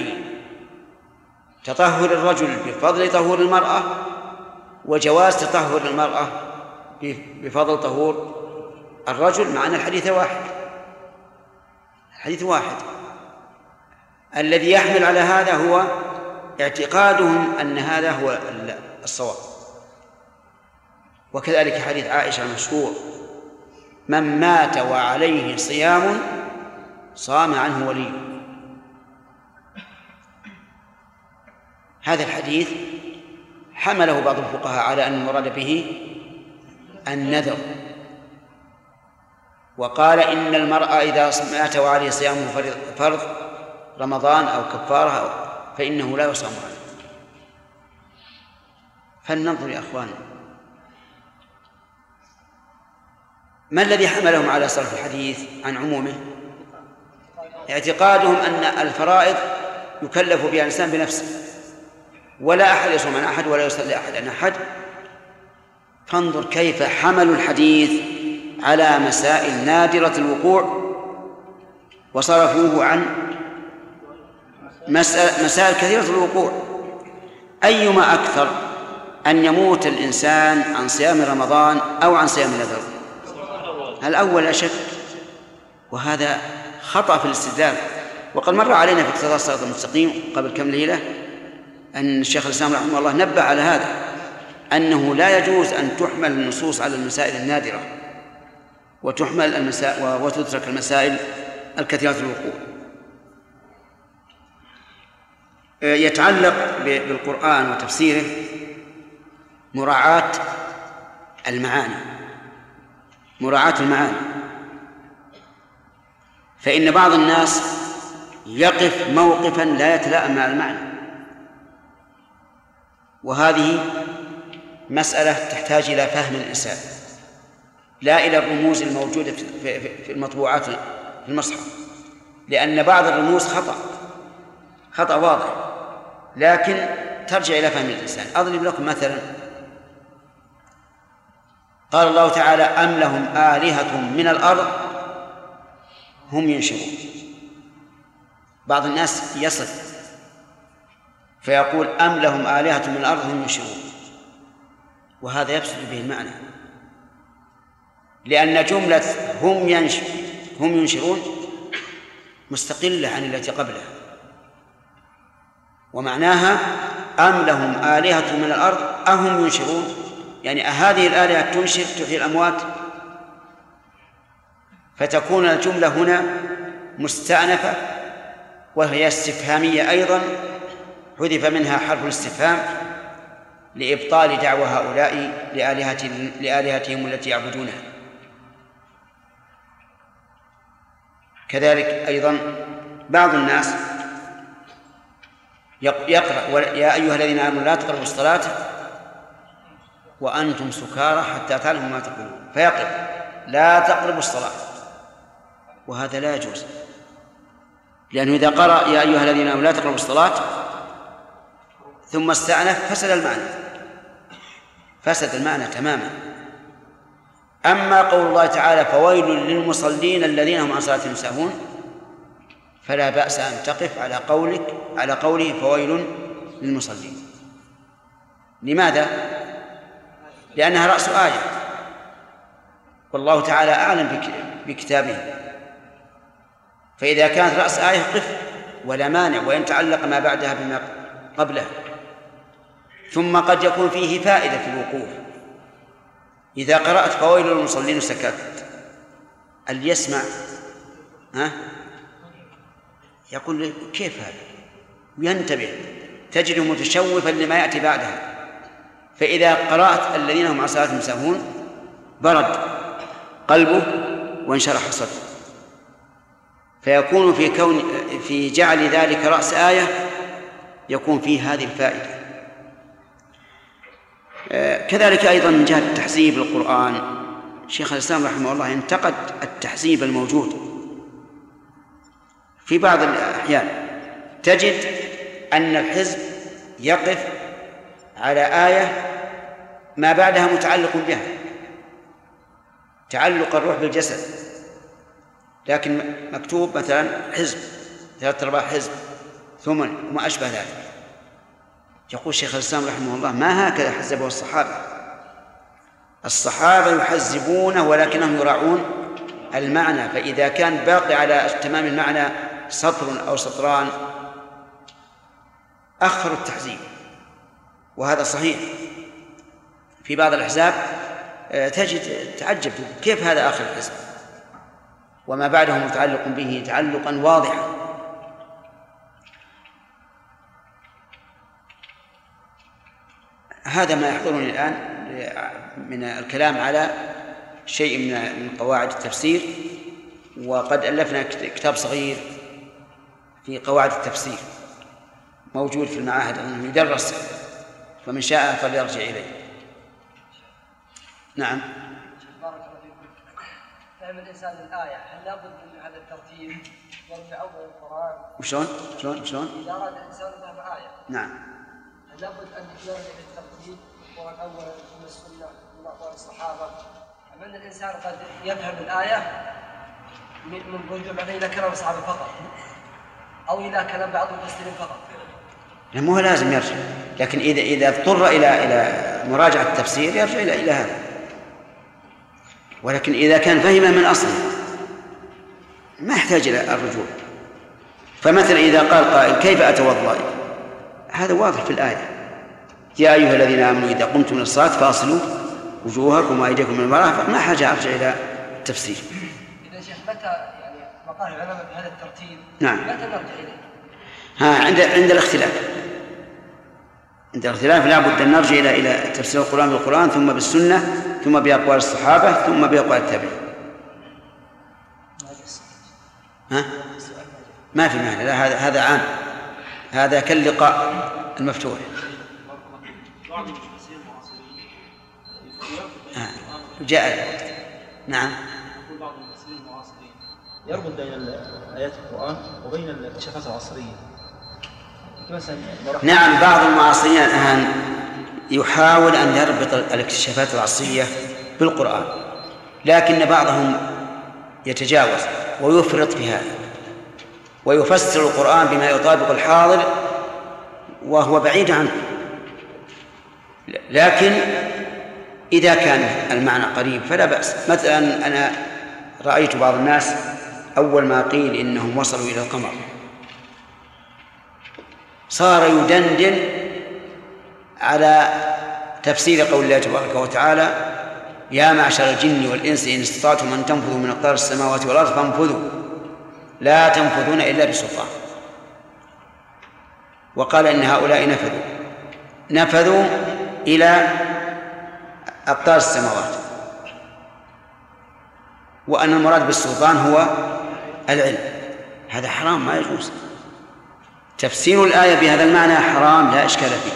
تطهر الرجل بفضل طهور المرأة وجواز تطهر المرأة بفضل طهور الرجل، مع أن الحديث واحد؟ الذي يحمل على هذا هو اعتقادهم أن هذا هو الصواب. وكذلك حديث عائشة المشهور: من مات وعليه صيام صام عنه ولي. هذا الحديث حمله بعض الفقهاء على أن المراد به النذر، وقال إن المرأة إذا مات وعليه صيام فرض رمضان أو كفارة فإنه لا يصام عنه. فلننظر يا أخوان، ما الذي حملهم على صرف الحديث عن عمومه؟ اعتقادهم أن الفرائض يكلف بها الإنسان بنفسه، ولا أحد يصوم عن أحد ولا يصلي أحد عن أحد. فانظر كيف حملوا الحديث على مسائل نادرة الوقوع وصرفوه عن مسائل كثيرة الوقوع. أيما أكثر، أن يموت الإنسان عن صيام رمضان أو عن صيام النذر؟ الأول أشد، وهذا خطأ في الاستدلال. وقد مر علينا في اقتضاء الصراط المستقيم قبل كم ليلة أن الشيخ الإسلام رحمه الله نبه على هذا، أنه لا يجوز أن تحمل النصوص على المسائل النادرة وتترك المسائل الكثيرة الوقوع. يتعلق بالقرآن وتفسيره مراعاة المعاني، فإن بعض الناس يقف موقفا لا يتلائم مع المعنى، وهذه مسألة تحتاج إلى فهم الإنسان، لا إلى الرموز الموجودة في المطبوعات في المصحف، لأن بعض الرموز خطأ واضح، لكن ترجع إلى فهم الإنسان. أضرب لكم مثلا، قال الله تعالى: أم لهم آلهة من الأرض هم ينشرون. بعض الناس يصف فيقول: أم لهم آلهة من الأرض هم ينشرون، وهذا يفسد به المعنى، لأن جملة هم ينشرون مستقلة عن التي قبلها، ومعناها أم لهم آلهة من الأرض أهم ينشرون، يعني هذه الآلهة تنشر تحيي الأموات؟ فتكون الجملة هنا مستأنفة وهي استفهامية أيضا، حذف منها حرف الاستفهام لإبطال دعوى هؤلاء لآلهتهم التي يعبدونها. كذلك أيضا بعض الناس يقرأ يا أيها الذين آمنوا لا تقربوا الصلاة وأنتم سكارى حتى تعلموا ما تقولون، فيقرأ لا تقربوا الصلاة، وهذا لا يجوز، لأنه إذا قرأ يا أيها الذين آمنوا لا تقربوا الصلاة ثم استأنف فسد المعنى تماما. أما قول الله تعالى فويل للمصلين الذين هم عن صلاتهم ساهون، فلا بأس أن تقف على قوله فويل للمصلين. لماذا؟ لأنها رأس آية، والله تعالى أعلم بكتابه، فإذا كانت رأس آية قف ولا مانع، وإن تعلق ما بعدها بما قبلها. ثم قد يكون فيه فائدة في الوقوف. إذا قرأت فويل للمصلين وسكت، اللي يسمع يقول كيف هذا، وينتبه، تجده متشوفا لما يأتي بعدها. فإذا قرأت الذين هم عن صلاتهم ساهون برد قلبه وانشرح صدره، فيكون في جعل ذلك رأس آية يكون فيه هذه الفائدة. كذلك أيضا من جهة تحزيب القرآن، شيخ الإسلام رحمه الله انتقد التحزيب الموجود في بعض الأحيان. تجد أن الحزب يقف على آية ما بعدها متعلق بها، تعلق الروح بالجسد، لكن مكتوب مثلا حزب 3/4 حزب ثمن وما أشبه ذلك. يقول شيخ الإسلام رحمه الله ما هكذا حزبه الصحابة يحزبونه ولكنهم يراعون المعنى، فإذا كان باقي على تمام المعنى سطر أو سطران أخروا التحزيب، وهذا صحيح. في بعض الأحزاب تجد تعجب كيف هذا آخر الحزب وما بعده متعلق به تعلقا واضحا. هذا ما يحضرني الآن من الكلام على شيء من قواعد التفسير، وقد ألفنا كتاب صغير في قواعد التفسير موجود في المعاهد أنه يدرس، فمن شاء فليرجع إليه. نعم. بارك الله فيكم. فهم الإنسان الآية هل لابد من هذا الترتيب ومن أول القرآن؟ وشلون؟ إذا أراد الإنسان فهم آية. نعم. هل لابد أن يرجع للترتيب القرآن أولا ثم السنة ثم أقوال الصحابة؟ أم أن الإنسان قد يفهم الآية من رجوع بعدين إلى كلام الصحابة فقط أو إلى كلام بعض المفسرين فقط؟ مو لازم يرجع، لكن إذا اضطر إلى مراجعة التفسير يرجع إلى هذا. ولكن إذا كان فهم من أصله ما يحتاج إلى الرجوع. فمثلا إذا قال قائل كيف أتوضأ، هذا واضح في الآية يا أيها الذين آمنوا إذا قمتم من الصلاة فاغسلوا وجوهكم وأيديكم من المرافق، ما حاجة أرجع إلى التفسير. إذا شيخ متى يعني مقال العلماء بهذا الترتيب؟ نعم. متى نرجع إليه؟ عند الاختلاف لا بد أن نرجع إلى تفسير القرآن بالقرآن ثم بالسنة ثم بأقوال الصحابة ثم بأقوال التابعين. ما في معنى، لا هذا عام، هذا كاللقاء المفتوح. بعض المفسرين المعاصرين جاء الوقت. نعم. يقول بعض المفسرين المعاصرين يربط بين آيات القرآن وبين الاكتشافات العصرية. نعم، بعض المعاصرين الآن يحاول أن يربط الاكتشافات العصرية بالقرآن، لكن بعضهم يتجاوز ويفرط في هذا ويفسر القرآن بما يطابق الحاضر وهو بعيد عنه. لكن إذا كان المعنى قريب فلا بأس. مثلا أنا رأيت بعض الناس أول ما قيل إنهم وصلوا إلى القمر صار يدندن على تفسير قول الله تبارك وتعالى: يا معشر الجن والإنس إن استطعتم أن تنفذوا من أقطار السماوات والأرض فانفذوا لا تنفذون إلا بسلطان. وقال إن هؤلاء نفذوا إلى أقطار السماوات، وأن المراد بالسلطان هو العلم. هذا حرام، ما يجوز. تفسير الآية بهذا المعنى حرام لا إشكال فيه،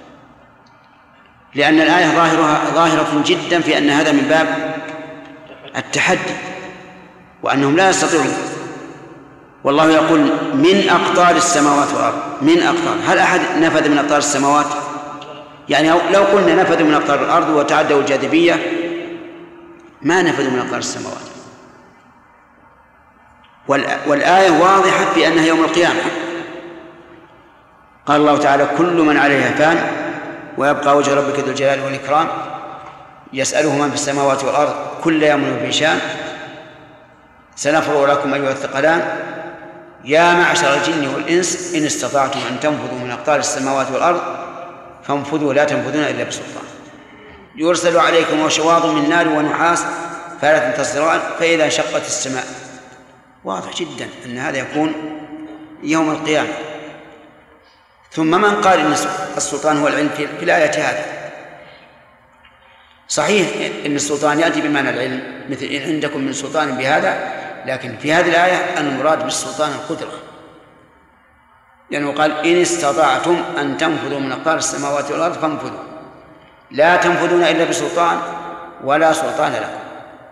لأن الآية ظاهرة جدا في أن هذا من باب التحدي، وأنهم لا يستطيعون. والله يقول من أقطار السماوات والأرض، من أقطار. هل أحد نفذ من أقطار السماوات؟ يعني لو قلنا نفذوا من أقطار الأرض وتعدوا الجاذبية، ما نفذوا من أقطار السماوات. والآية واضحة في أنها يوم القيامة. قال الله تعالى: كل من عليها فان ويبقى وجه ربك ذو الجلال والإكرام يسأله من في السماوات والأرض كل يوم هو في شان سنفرغ لكم أيها الثقلان يا معشر الجن والإنس إن استطعتم أن تنفذوا من أقطار السماوات والأرض فانفذوا لا تنفذون إلا بسلطان يرسل عليكم شواظ من نار ونحاس فلا تنتصران فإذا انشقت السماء. واضح جدا أن هذا يكون يوم القيامة. ثم من قال إن السلطان هو العلم في الآية هذه؟ صحيح إن السلطان يأتي بمعنى العلم، مثل إن عندكم من سلطان بهذا، لكن في هذه الآية المراد بالسلطان القدرة، لأنه قال إن استطعتم أن تنفذوا من أقطار السماوات والأرض فانفذوا لا تنفذون إلا بسلطان ولا سلطان لكم.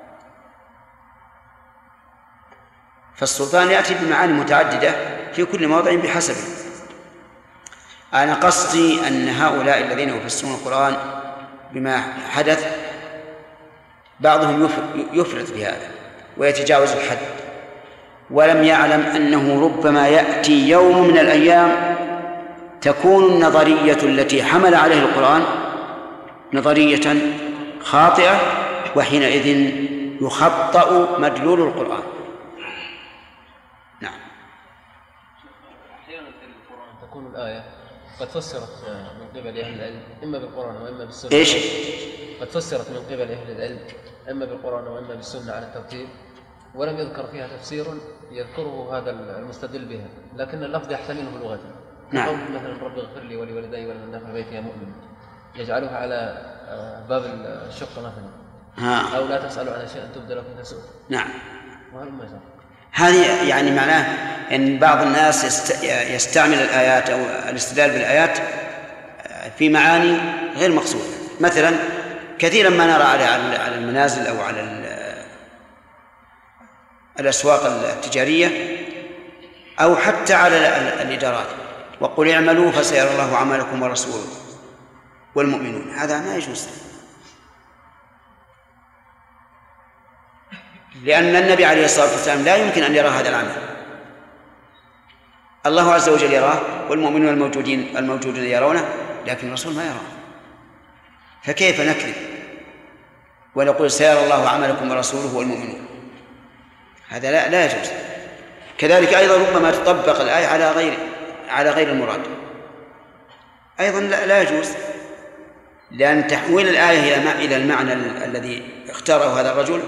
فالسلطان يأتي بمعاني متعددة في كل موضع بحسبه. أنا قصدي أن هؤلاء الذين يفسرون القرآن بما حدث بعضهم يفرط في هذا ويتجاوز الحد، ولم يعلم أنه ربما يأتي يوم من الأيام تكون النظرية التي حمل عليه القرآن نظرية خاطئة، وحينئذ يخطأ مدلول القرآن. نعم. أحيانا في القرآن تكون الآية قد فسرت من قبل أهل العلم إما بالقرآن وإما بالسنة. إيش؟ قد فسرت من قبل أهل العلم إما بالقرآن وإما بالسنة على الترتيب، ولم يذكر فيها تفسير يذكره هذا المستدل بها، لكن اللفظ يحتمله لغته. نعم. قول مثلا رب اغفر لي ولوالدي ولمن دخل بيتي يا مؤمن، يجعلها على باب الشق مثلا، أو لا تسألوا عن شيء تبدى لكم تسؤ. نعم. وهل ما يزال هذه يعني معناه أن بعض الناس يستعمل الآيات أو الاستدلال بالآيات في معاني غير مقصودة. مثلا كثيرا ما نرى على المنازل أو على الأسواق التجارية أو حتى على الإدارات: وقل اعملوا فسيرى الله عملكم ورسوله والمؤمنون. هذا ما يجوز، لأن النبي عليه الصلاة والسلام لا يمكن أن يرى هذا العمل، الله عز وجل يراه والمؤمنون الموجودين يرونه، لكن الرسول ما يراه. فكيف نكذب ونقول سيرى الله عملكم ورسوله والمؤمنون؟ هذا لا يجوز. كذلك أيضا ربما تطبق الآية على غير المراد، أيضا لا يجوز، لأن تحويل الآية إلى المعنى الذي اختاره هذا الرجل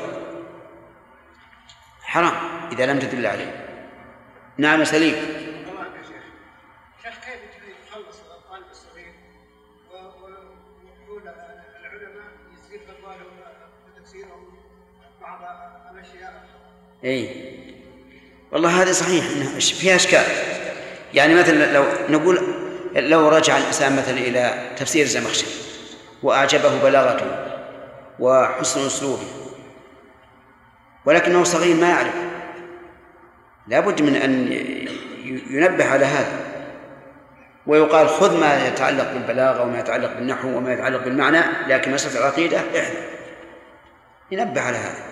حرام إذا لم تدل عليه. نعم سليم. شيخ كيف يخلص الطالب الصغير ويقول العلماء يصير فتواهم وتفسيرهم بعض الأشياء؟ اي والله هذا صحيح فيها اشكال. يعني مثلا لو نقول لو رجع الانسان مثلا الى تفسير الزمخشري واعجبه بلاغته وحسن اسلوبه، ولكنه صغير ما يعرف، لا بد من ان ينبه على هذا ويقال خذ ما يتعلق بالبلاغه وما يتعلق بالنحو وما يتعلق بالمعنى، لكن مسألة العقيده احذر. ينبه على هذا.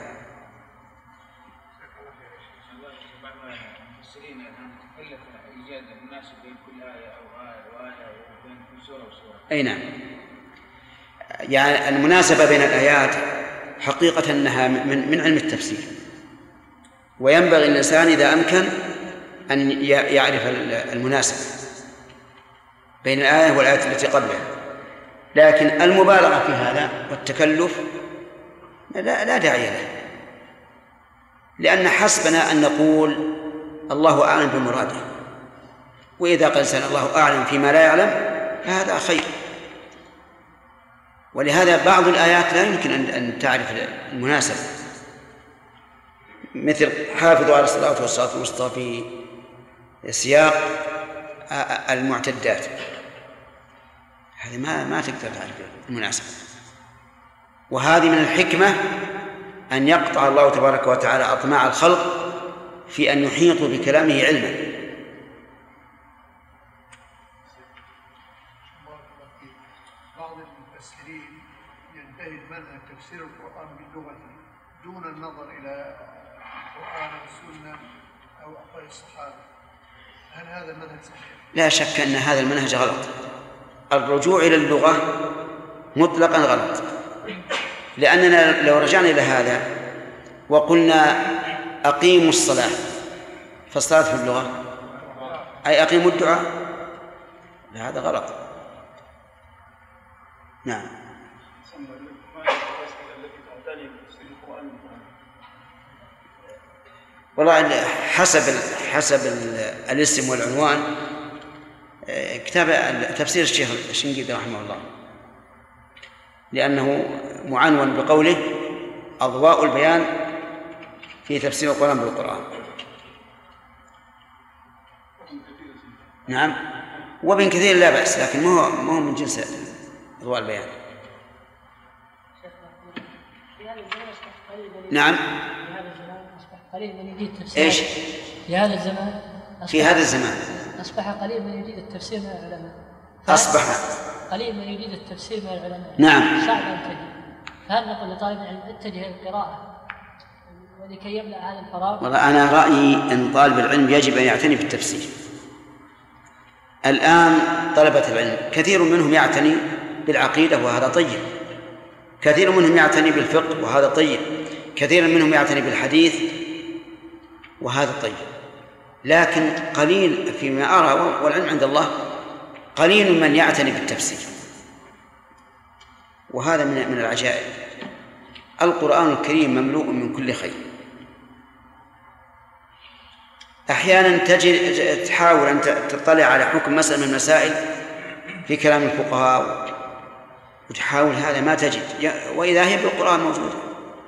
أي نعم. يعني المناسبة بين الآيات حقيقة أنها من علم التفسير، وينبغي الإنسان إذا أمكن أن يعرف المناسبة بين الآية والآية التي قبلها. لكن المبالغة في هذا والتكلف لا داعي له، لأن حسبنا أن نقول الله أعلم بمراده، وإذا قال سأل الله أعلم فيما لا يعلم فهذا خير. ولهذا بعض الآيات لا يمكن أن تعرف المناسبة، مثل حافظوا على الصلاة والصلاة الوسطى في سياق المعتدات، هذه ما تقدر تعرف المناسبة. وهذه من الحكمة أن يقطع الله تبارك وتعالى أطماع الخلق في أن يحيطوا بكلامه علما. بعض المفسرين ينتهي المنهج تفسير القرآن باللغة دون النظر إلى القرآن والسنة أو أقوال الصحابة، هل هذا المنهج صحيح؟ لا شك أن هذا المنهج غلط. الرجوع إلى اللغة مطلقا غلط، لأننا لو رجعنا إلى هذا وقلنا أقيموا الصلاة، فالصلاة في اللغة أي أقيموا الدعاء، هذا غلط. نعم. والله حسب الاسم والعنوان كتاب تفسير الشيخ الشنقيطي رحمه الله، لأنه معنون بقوله أضواء البيان في تفسير القرآن بالقرآن. نعم، وابن كثير لا بأس، لكن ما هو من جنس أضواء البيان. نعم. قليل من يجيد التفسير. إيش؟ في هذا الزمان. في هذا الزمان أصبح قليل من يجيد التفسير من العلماء. أصبح قليل من يجيد التفسير من العلماء. نعم. صعب أن تجد. فهل نقول لطالب العلم اتجه إلى القراءة ولكي يملأ هذا الفراغ؟ والله أنا رأيي أن طالب العلم يجب أن يعتني بالتفسير. الآن طلبة العلم كثير منهم يعتني بالعقيدة وهذا طيب، كثير منهم يعتني بالفقه وهذا طيب، كثير منهم يعتني بالحديث وهذا طيب، لكن قليل فيما أرى والعلم عند الله قليل من يعتني بالتفسير، وهذا من العجائب. القرآن الكريم مملوء من كل خير. أحيانا تحاول أن تطلع على حكم مسألة من المسائل في كلام الفقهاء وتحاول هذا ما تجد، وإذا هي بالقرآن موجودة.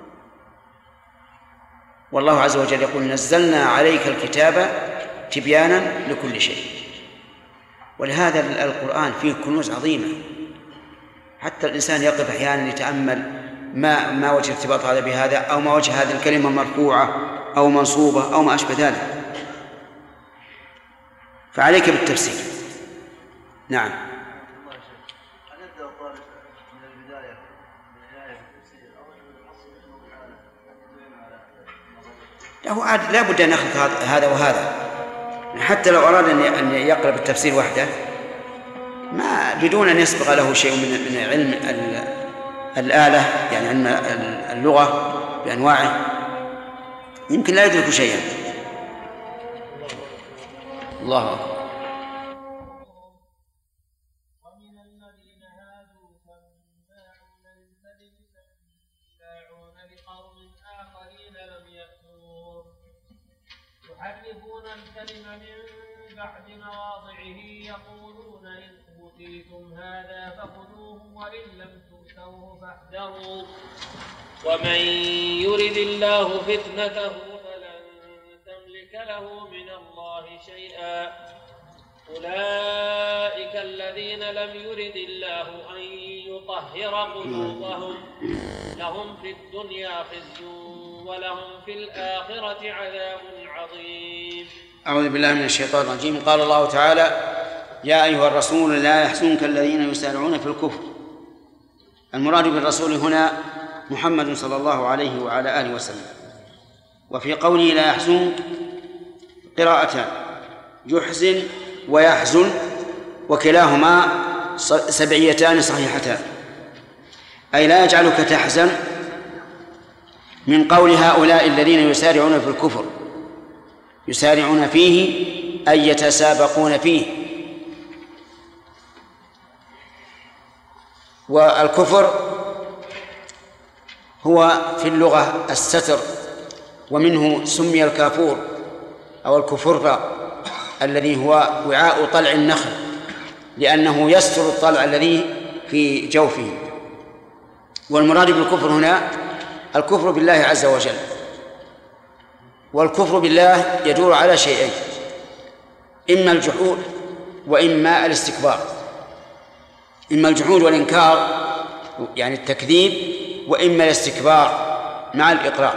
والله عز وجل يقول نزلنا عليك الكتاب تبيانا لكل شيء. ولهذا القرآن فيه كنوز عظيمة، حتى الإنسان يقف أحيانا يتأمل ما وجه ارتباط هذا بهذا، أو ما وجه هذه الكلمة مرفوعة أو منصوبة أو ما أشبه ذلك. فعليك بالتفسير. نعم. له عاد لا بد أن يخلط هذا وهذا، حتى لو أراد أن يقرأ بالتفسير وحده ما بدون أن يسبق له شيء من علم الآلة، يعني علم اللغة بأنواعه، يمكن لا يدرك شيئا. الله أكبر. يحرفون الكلم من بعد مواضعه يقولون إن أوتيتم هذا فخذوه وإن لم تؤتوه فاحذروا ومن يرد الله فتنته فلن تملك له من الله شيئا أولئك الذين لم يرد الله أن يطهر قلوبهم لهم في الدنيا خزي ولهم في الآخرة عذاب عظيم. أعوذ بالله من الشيطان الرجيم. قال الله تعالى يا أيها الرسول لا يحزنك الذين يسارعون في الكفر. المراد بالرسول هنا محمد صلى الله عليه وعلى آله وسلم. وفي قوله لا يحزنك قراءتان، يحزن ويحزن، وكلاهما سبعيتان صحيحتان، أي لا يجعلك تحزن من قول هؤلاء الذين يسارعون في الكفر، يسارعون فيه أي يتسابقون فيه. والكفر هو في اللغة الستر، ومنه سمي الكافور أو الكفر الذي هو وعاء طلع النخل، لأنه يستر الطلع الذي في جوفه. والمراد بالكفر هنا الكفر بالله عز وجل. والكفر بالله يدور على شيئين: إما الجحود وإما الاستكبار. إما الجحود والإنكار يعني التكذيب، وإما الاستكبار مع الإقرار.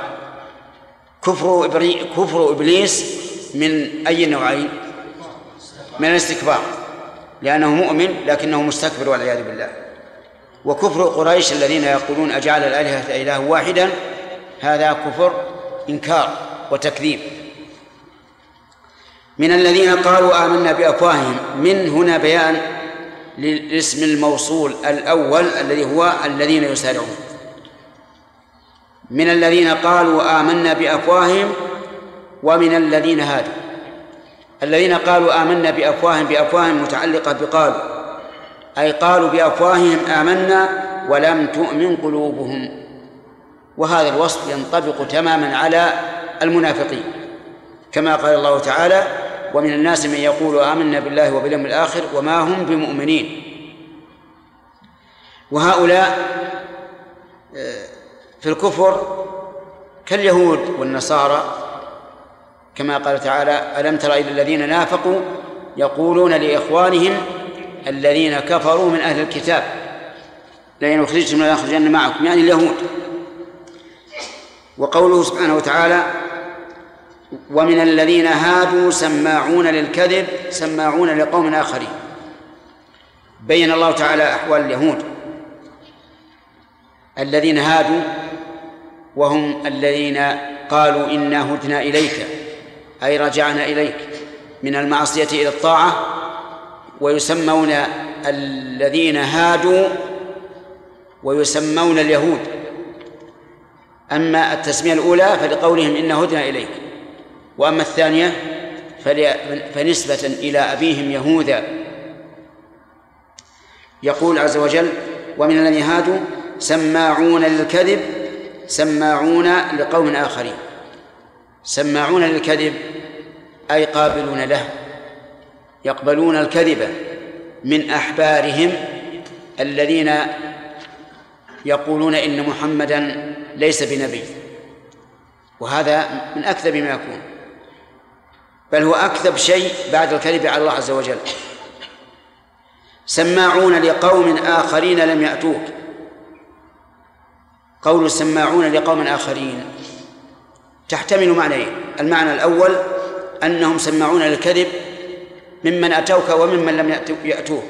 كفر إبليس من أي نوعين؟ من الاستكبار، لأنه مؤمن لكنه مستكبر والعياذ بالله. وكفر قريش الذين يقولون أجعل الآلهة إله واحدا، هذا كفر إنكار وتكذيب. من الذين قالوا آمنا بأفواههم، من هنا بيان للاسم الموصول الأول الذي هو الذين يسارعون. من الذين قالوا آمنا بأفواههم ومن الذين هادوا. الذين قالوا آمنا بأفواههم، بأفواههم متعلقة بقالوا، أي قالوا بأفواههم آمنا ولم تؤمن قلوبهم. وهذا الوصف ينطبق تماما على المنافقين، كما قال الله تعالى: ومن الناس من يقول آمنا بالله وباليوم الآخر وما هم بمؤمنين. وهؤلاء في الكفر كاليهود والنصارى، كما قال تعالى: ألم تر إلى الذين نافقوا يقولون لإخوانهم الذين كفروا من أهل الكتاب لئن أخرجتم لنخرجن معكم، يعني اليهود. وقوله سبحانه وتعالى: ومن الذين هادوا سماعون للكذب سماعون لقوم آخرين. بين الله تعالى أحوال اليهود الذين هادوا، وهم الذين قالوا إنا هدنا إليك، أي رجعنا إليك من المعصية إلى الطاعة. ويسمون الذين هادوا ويسمون اليهود. أما التسمية الأولى فلقولهم إنا هدنا إليك، وأما الثانية فنسبة إلى أبيهم يهوذا. يقول عز وجل: ومن الذين هادوا سماعون للكذب سماعون لقوم آخرين. سماعون للكذب أي قابلون له، يقبلون الكذب من أحبارهم الذين يقولون إن محمدًا ليس بنبي، وهذا من أكذب ما يكون، بل هو أكذب شيء بعد الكذب على الله عز وجل. سماعون لقوم آخرين لم يأتوك. قول سماعون لقوم آخرين تحتمل معنيين: المعنى الأول أنهم سماعون للكذب ممن أتوك وممن لم يأتوك،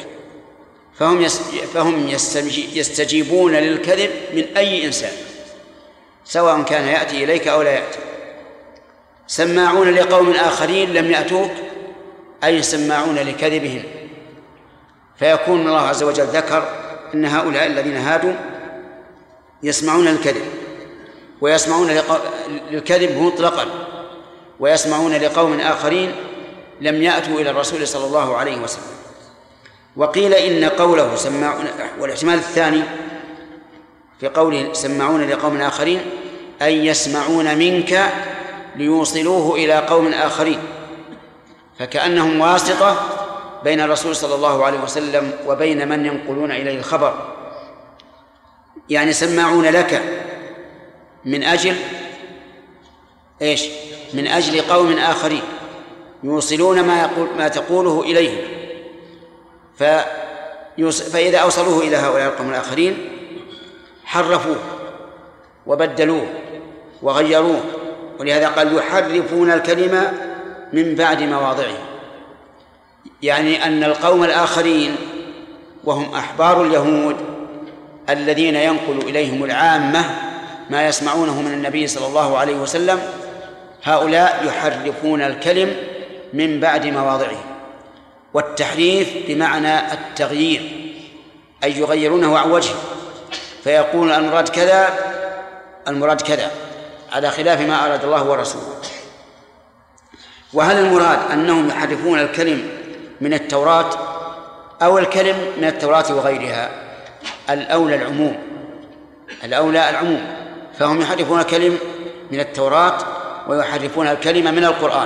فهم يستجيبون للكذب من أي إنسان سواء كان يأتي إليك أو لا يأتي. سماعون لقوم آخرين لم يأتوك أي سماعون لكذبهم، فيكون الله عز وجل ذكر أن هؤلاء الذين هادوا يسمعون الكذب، ويسمعون للكذب مطلقا، ويسمعون لقوم آخرين لم يأتوا إلى الرسول صلى الله عليه وسلم. وقيل إن قوله سماعون، والاحتمال الثاني في قوله سماعون لقوم آخرين أي يسمعون منك ليوصلوه إلى قوم آخرين، فكأنهم واسطة بين الرسول صلى الله عليه وسلم وبين من ينقلون إليه الخبر. يعني سماعون لك من أجل إيش؟ من أجل قوم آخرين يوصلون ما تقوله إليهم، فإذا أوصلوه إلى هؤلاء القوم الآخرين حرفوه وبدلوه وغيروه، ولهذا قال يحرفون الكلمة من بعد مواضعه، يعني أن القوم الآخرين وهم أحبار اليهود الذين ينقل إليهم العامة ما يسمعونه من النبي صلى الله عليه وسلم، هؤلاء يحرفون الكلم من بعد مواضعه. والتحريف بمعنى التغيير، أي يغيرونه عن وجهه، فيقول المراد كذا المراد كذا على خلاف ما أراد الله ورسوله. وهل المراد أنهم يحرفون الكلم من التوراة أو الكلم من التوراة وغيرها؟ الأولى العموم، فهم يحرفون كلمة من التوراة ويحرفون الكلمة من القرآن.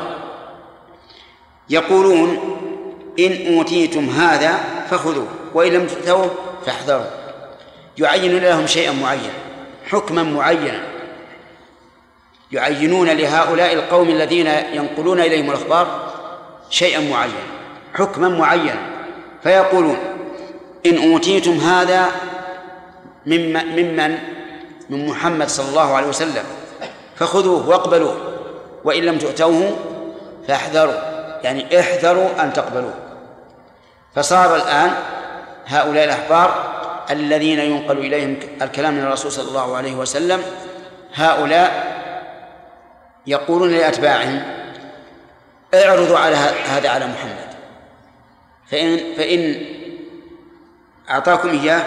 يقولون إن أوتيتم هذا فخذوه وإن لم تؤتوه فاحذروا. يعينون لهم شيئا معين، حكما معينا، يعينون لهؤلاء القوم الذين ينقلون إليهم الأخبار شيئا معين، حكما معينا، فيقولون إن أوتيتم هذا من محمد صلى الله عليه وسلم فخذوه واقبلوه وإن لم تؤتوه فاحذروا، يعني احذروا أن تقبلوه. فصار الآن هؤلاء الأحبار الذين ينقل إليهم الكلام من الرسول صلى الله عليه وسلم، هؤلاء يقولون لأتباعهم اعرضوا على هذا على محمد، فإن أعطاكم إياه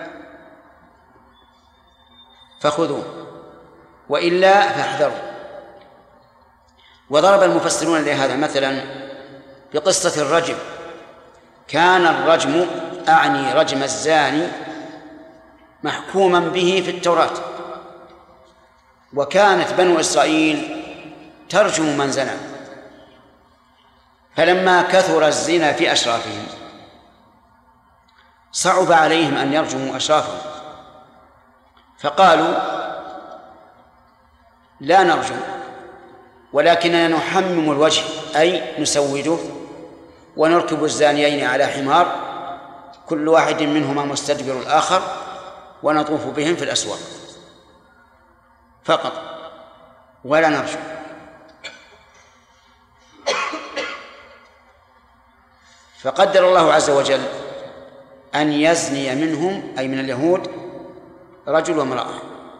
فخذوه وإلا فاحذروا. وضرب المفسرون لهذا مثلا بقصة الرجم. كان الرجم، أعني رجم الزاني، محكوما به في التوراة، وكانت بنو إسرائيل ترجم من زنى، فلما كثر الزنا في أشرافهم صعب عليهم أن يرجموا أشرافهم، فقالوا لا نرجم ولكننا نحمم الوجه، أي نسوده ونركب الزانيين على حمار كل واحد منهما مستدبر الآخر ونطوف بهم في الأسواق فقط ولا نرجم. فقدر الله عز وجل أن يزني منهم، أي من اليهود، رجل وامرأة،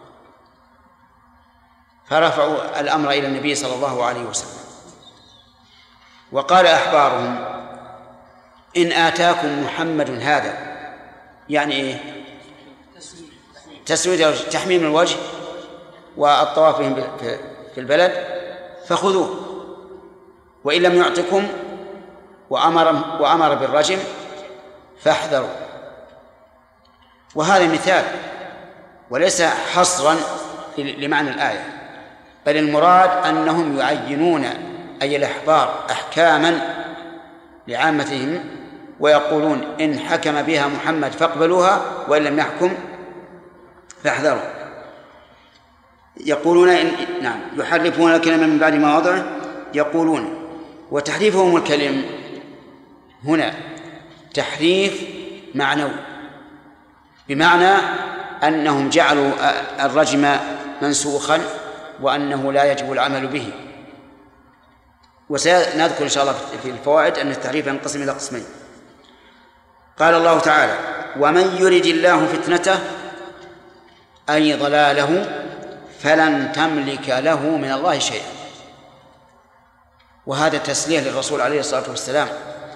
فرفعوا الأمر إلى النبي صلى الله عليه وسلم. وقال أحبارهم إن آتاكم محمد هذا، يعني إيه؟ تسويد تحميم الوجه والطواف بهم في البلد، فخذوه وإن لم يعطكم وأمر بالرجم فاحذروا. وهذا مثال وليس حصرا لمعنى الآية، بل المراد أنهم يعينون أي الأحبار أحكاما لعامتهم ويقولون إن حكم بها محمد فاقبلوها وإن لم يحكم فاحذروا. يقولون نعم يحرفون الكلمة من بعد مواضعه، يقولون. وتحريفهم الكلم هنا تحريف معنوي، بمعنى أنهم جعلوا الرجم منسوخا وأنه لا يجب العمل به. وسنذكر إن شاء الله في الفوائد أن التحريف ينقسم إلى قسمين. قال الله تعالى ومن يرد الله فتنته أي ضلاله فلن تملك له من الله شيئا. وهذا تسليه للرسول عليه الصلاة والسلام،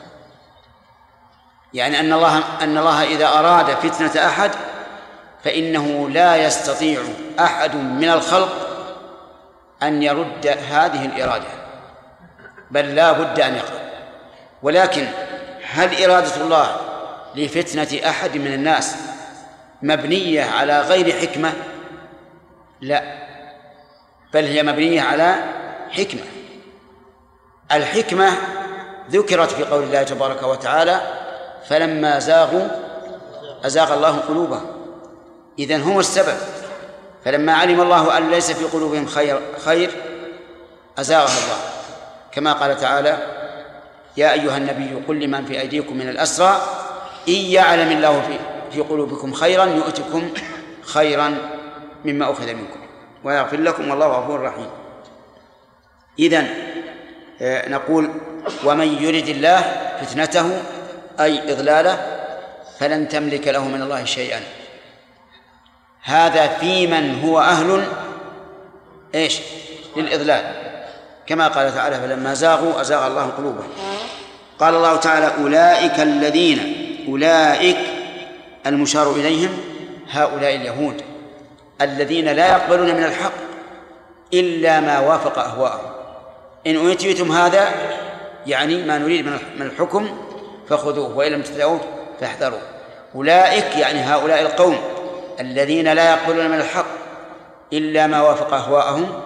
يعني أن الله إذا أراد فتنة أحد فإنه لا يستطيع أحد من الخلق أن يرد هذه الإرادة، بل لا بد أن يقع. ولكن هل إرادة الله لفتنة أحد من الناس مبنية على غير حكمة؟ لا، بل هي مبنية على حكمة. الحكمة ذكرت في قول الله تبارك وتعالى فلما زاغوا أزاغ الله قلوبهم، إذن هم السبب. فلما علم الله أن ليس في قلوبهم خير أزاغها الله، كما قال تعالى يا أيها النبي قل لمن في أيديكم من الأسرى إن يعلم الله في قلوبكم خيرا يؤتكم خيرا مما أخذ منكم ويغفر لكم والله غفور رحيم. إذن نقول ومن يرد الله فتنته أي إضلاله فلن تملك له من الله شيئا. هذا في من هو أهل إيش؟ للإضلال، كما قال تعالى فلما زاغوا أزاغ الله قلوبهم. قال الله تعالى أولئك الذين، أولئك المشار إليهم هؤلاء اليهود الذين لا يقبلون من الحق إلا ما وافق أهواءهم. إن أوتيتم هذا يعني ما نريد من الحكم فخذوه وإن لم تؤتوه فاحذروا. أولئك يعني هؤلاء القوم الذين لا يقبلون من الحق إلا ما وافق أهواءهم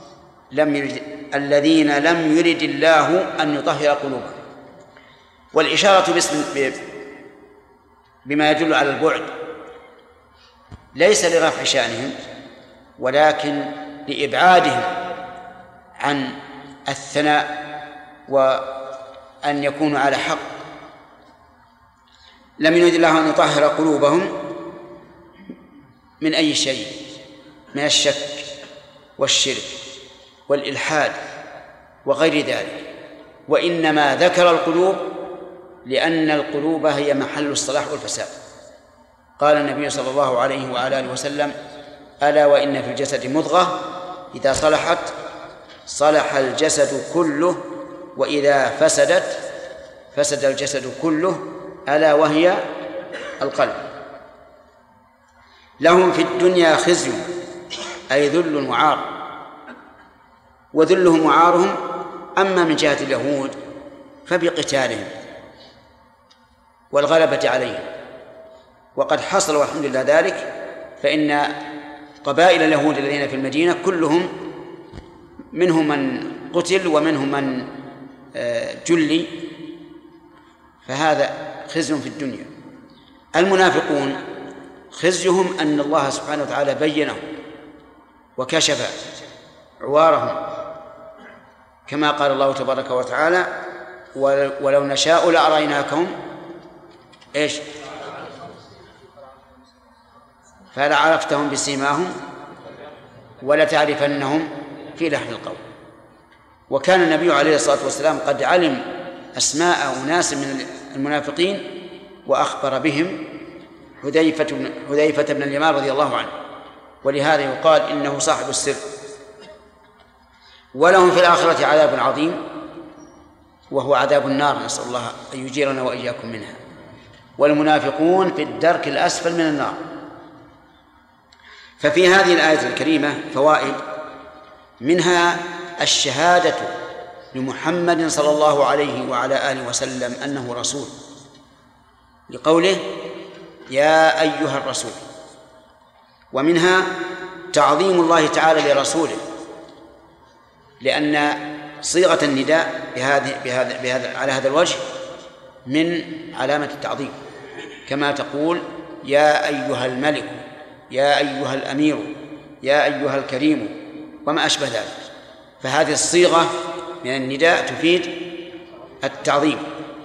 الذين لم يرد الله أن يطهر قلوبهم. والإشارة بما يدل على البعد ليس لرفع شأنهم ولكن لإبعادهم عن الثناء وأن يكونوا على حق. لم يرد الله أن يطهر قلوبهم من أي شيء، من الشك والشرك والإلحاد وغير ذلك، وإنما ذكر القلوب لأن القلوب هي محل الصلاح والفساد. قال النبي صلى الله عليه وعلى آله وسلم: ألا وإن في الجسد مضغة إذا صلحت صلح الجسد كله وإذا فسدت فسد الجسد كله، ألا وهي القلب. لهم في الدنيا خزي أي ذل وعار، وذلهم وعارهم أما من جهة اليهود فبقتالهم والغلبة عليهم، وقد حصل والحمد لله ذلك، فإن قبائل اليهود الذين في المدينة كلهم منهم من قتل ومنهم من جلي، فهذا خزي في الدنيا. المنافقون خزيهم أن الله سبحانه وتعالى بينهم وكشف عوارهم، كما قال الله تبارك وتعالى: ولو نشاء لأريناكم إيش فلعرفتهم بسيماهم ولتعرفنهم في لحن القول. وكان النبي عليه الصلاة والسلام قد علم أسماء أناس من المنافقين وأخبر بهم حذيفة بن اليمان رضي الله عنه، ولهذا يقال إنه صاحب السر. ولهم في الآخرة عذاب عظيم وهو عذاب النار، نسأل الله أن يجيرنا وإياكم منها. والمنافقون في الدرك الأسفل من النار. ففي هذه الآية الكريمة فوائد، منها الشهادة لمحمد صلى الله عليه وعلى آله وسلم أنه رسول، لقوله: يا أيها الرسول. ومنها تعظيم الله تعالى لرسوله، لأن صيغة النداء على هذا الوجه من علامة التعظيم، كما تقول: يا أيها الملك، يا أيها الأمير، يا أيها الكريم، وما أشبه ذلك. فهذه الصيغة من النداء تفيد التعظيم.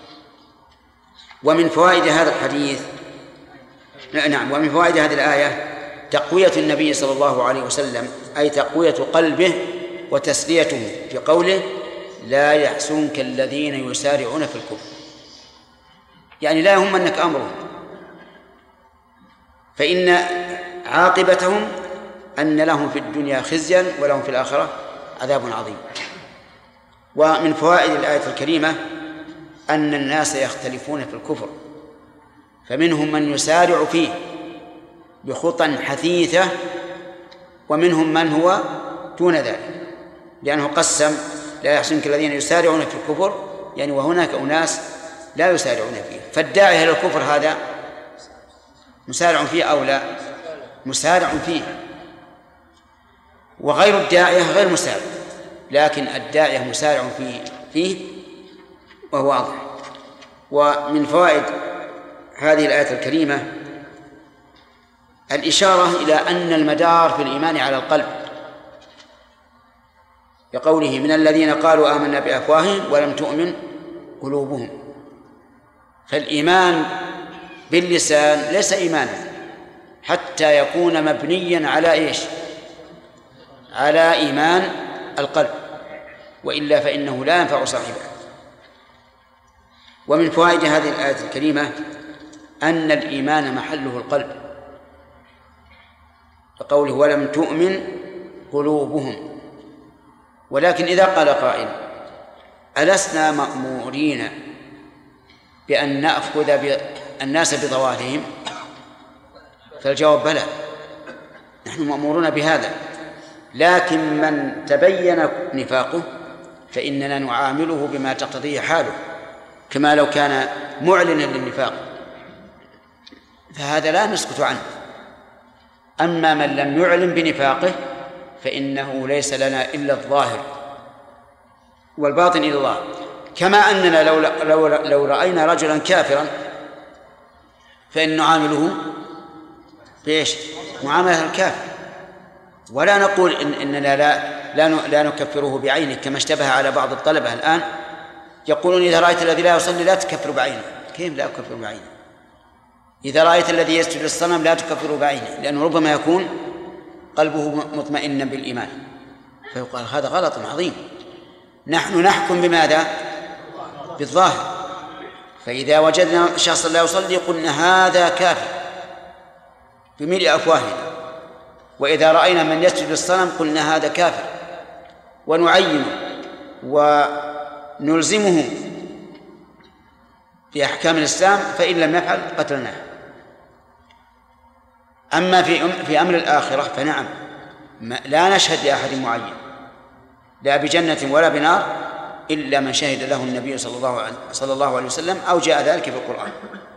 ومن فوائد هذا الحديث ومن فوائد هذه الآية تقوية النبي صلى الله عليه وسلم، أي تقوية قلبه وتسليته في قوله: لا يحزنك الذين يسارعون في الكفر، يعني لا يهمنك أمرهم، فإن عاقبتهم أن لهم في الدنيا خزيا ولهم في الآخرة عذاب عظيم. ومن فوائد الآية الكريمة أن الناس يختلفون في الكفر، فمنهم من يسارع فيه بخطى حثيثة، ومنهم من هو دون ذلك، لأنه قسم: لا يحزنك الذين يسارعون في الكفر، يعني وهناك أناس لا يسارعون فيه. فالداعي إلى الكفر هذا مسارع فيه أو لا؟ مسارع فيه. وغير الداعية غير مسارع، لكن الداعية مسارع فيه وهو واضح. ومن فوائد هذه الآية الكريمة الإشارة إلى أن المدار في الإيمان على القلب، بقوله: من الذين قالوا آمنا بأفواههم ولم تؤمن قلوبهم. فالإيمان باللسان ليس إيمانا حتى يكون مبنيا على إيش؟ على إيمان القلب، وإلا فإنه لا ينفع صاحبه. ومن فوائد هذه الآية الكريمة أن الإيمان محله القلب، فقوله: ولم تؤمن قلوبهم. ولكن إذا قال قائل: ألسنا مأمورين بأن نأخذ الناس بظواهرهم؟ فالجواب: بلى، نحن مأمورون بهذا، لكن من تبين نفاقه فإننا نعامله بما تقتضيه حاله، كما لو كان معلنا للنفاق. فهذا لا نسكت عنه. أما من لم يعلم بنفاقه فإنه ليس لنا إلا الظاهر والباطن إلى الله. كما أننا لو رأينا رجلا كافرا فإن نعامله بإيش؟ معاملة الكافر، ولا نقول إننا لا نكفره بعينه، كما اشتبه على بعض الطلبة الآن يقولون إذا رأيت الذي لا يصلي لا تكفر بعينه. كيف لا أكفر بعينه؟ إذا رأيت الذي يسجد للصنم لا تكفره بعينه، لأنه ربما يكون قلبه مطمئنا بالإيمان. فيقال هذا غلط عظيم. نحن نحكم بماذا؟ بالظاهر. فإذا وجدنا شخصا لا يصلي قلنا هذا كافر بملء أفواهنا، وإذا رأينا من يسجد للصنم قلنا هذا كافر، ونعينه ونلزمه بأحكام الإسلام، فإن لم يفعل قتلناه. أما في أمر الآخرة فنعم، لا نشهد لأحد معين لا بجنة ولا بنار إلا من شهد له النبي صلى الله عليه وسلم أو جاء ذلك في القرآن.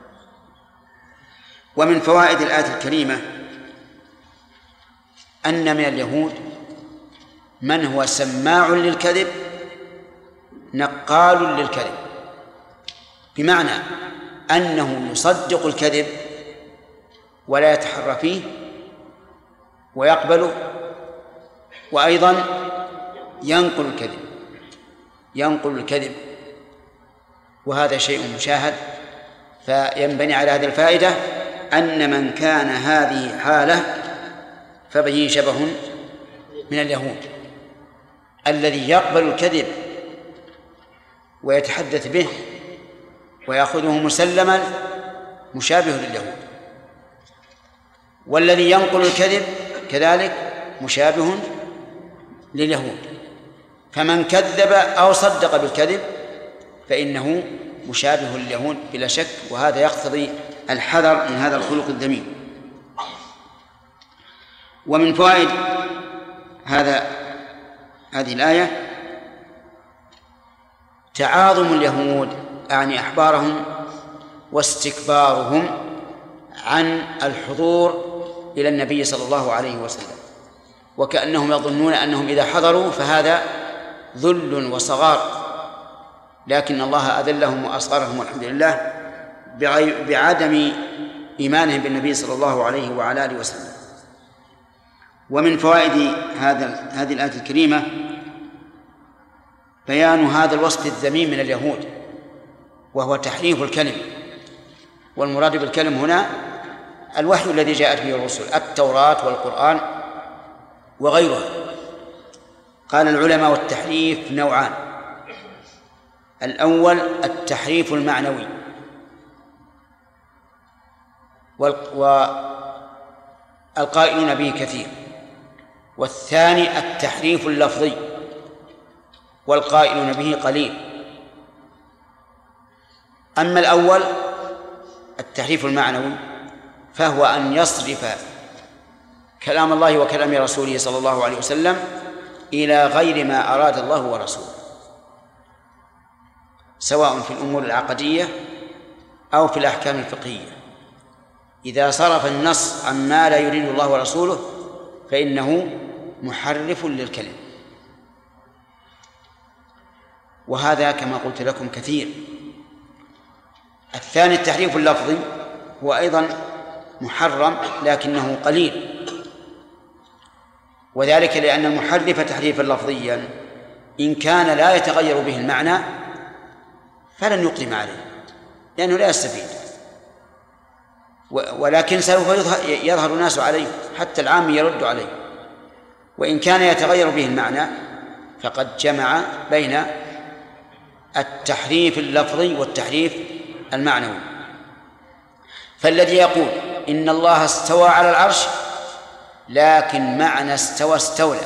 ومن فوائد الآية الكريمة أن من اليهود من هو سماع للكذب نقال للكذب، بمعنى أنه يصدق الكذب ولا يتحرى فيه ويقبله، وأيضا ينقل الكذب، وهذا شيء مشاهد. فينبني على هذه الفائدة أن من كان هذه حاله فبه شبه من اليهود، الذي يقبل الكذب ويتحدث به ويأخذه مسلما مشابه لليهود، والذي ينقل الكذب كذلك مشابه لليهود. فمن كذب أو صدق بالكذب فإنه مشابه لليهود بلا شك، وهذا يقتضي الحذر من هذا الخلق الذميم. ومن فوائد هذه الآية تعاظم اليهود أعني أحبارهم واستكبارهم عن الحضور إلى النبي صلى الله عليه وسلم، وكأنهم يظنون أنهم إذا حضروا فهذا ذل وصغار، لكن الله أذلهم وأصغرهم والحمد لله بعدم إيمانهم بالنبي صلى الله عليه وعلى آله وسلم. ومن فوائد هذه الآية الكريمة بيان هذا الوصف الذميم من اليهود، وهو تحريف الكلم. والمراد بالكلم هنا الوحي الذي جاءت به الرسل، التوراة والقرآن وغيرها. قال العلماء والتحريف نوعان: الأول التحريف المعنوي، والقائلون به كثير، والثاني التحريف اللفظي والقائلون به قليل. أما الأول التحريف المعنوي فهو أن يصرف كلام الله وكلام رسوله صلى الله عليه وسلم إلى غير ما أراد الله ورسوله، سواء في الأمور العقدية أو في الأحكام الفقهية. إذا صرف النص عما لا يريد الله ورسوله فإنه محرف للكلم، وهذا كما قلت لكم كثير. الثاني التحريف اللفظي هو أيضا محرم لكنه قليل، وذلك لأن المحرف تحريفا لفظيا إن كان لا يتغير به المعنى فلن يقدم عليه لأنه لا يستفيد، ولكن سوف يظهر الناس عليه، حتى العام يرد عليه. وإن كان يتغير به المعنى فقد جمع بين التحريف اللفظي والتحريف المعنوي. فالذي يقول إن الله استوى على العرش لكن معنى استولى،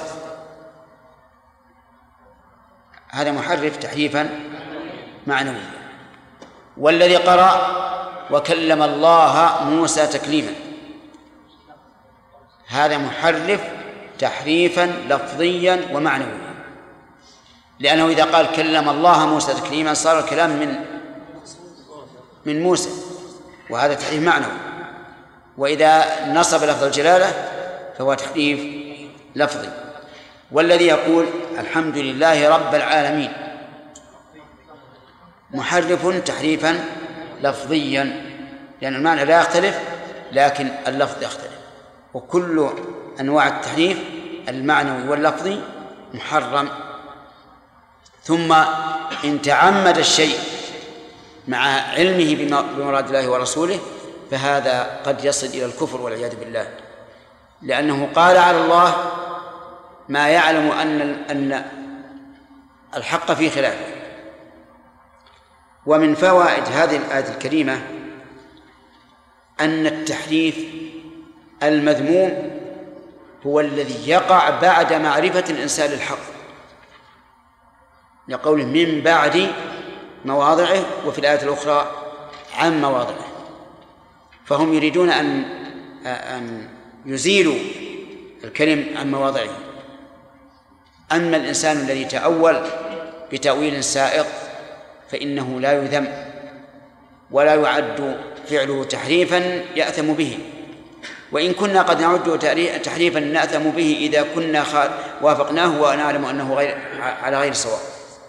هذا محرف تحريفا معنويا. والذي قرأ وكلم الله موسى تكليما، هذا محرف تحريفا لفظيا ومعنويا، لأنه إذا قال كلم الله موسى تكليما صار الكلام من موسى، وهذا تحريف معنوي. وإذا نصب لفظ الجلالة فهو تحريف لفظي. والذي يقول الحمد لله رب العالمين محرف تحريفا لفظيا، لأن المعنى لا يختلف لكن اللفظ يختلف، وكل أنواع التحريف المعنوي واللفظي محرم. ثم إن تعمد الشيء مع علمه بمراد الله ورسوله فهذا قد يصل إلى الكفر والعياذ بالله، لأنه قال على الله ما يعلم أن الحق في خلافه. ومن فوائد هذه الآية الكريمة أن التحريف المذموم هو الذي يقع بعد معرفة الإنسان للحق، لقوله من بعد مواضعه، وفي الآية الأخرى عن مواضعه، فهم يريدون أن يزيلوا الكلم عن مواضعه. أما الإنسان الذي تأول بتأويل سائق فإنه لا يذم ولا يعد فعله تحريفا يأثم به، وإن كنا قد نعد تحريفا نأثم به إذا كنا وافقناه ونعلم أنه على غير صواب.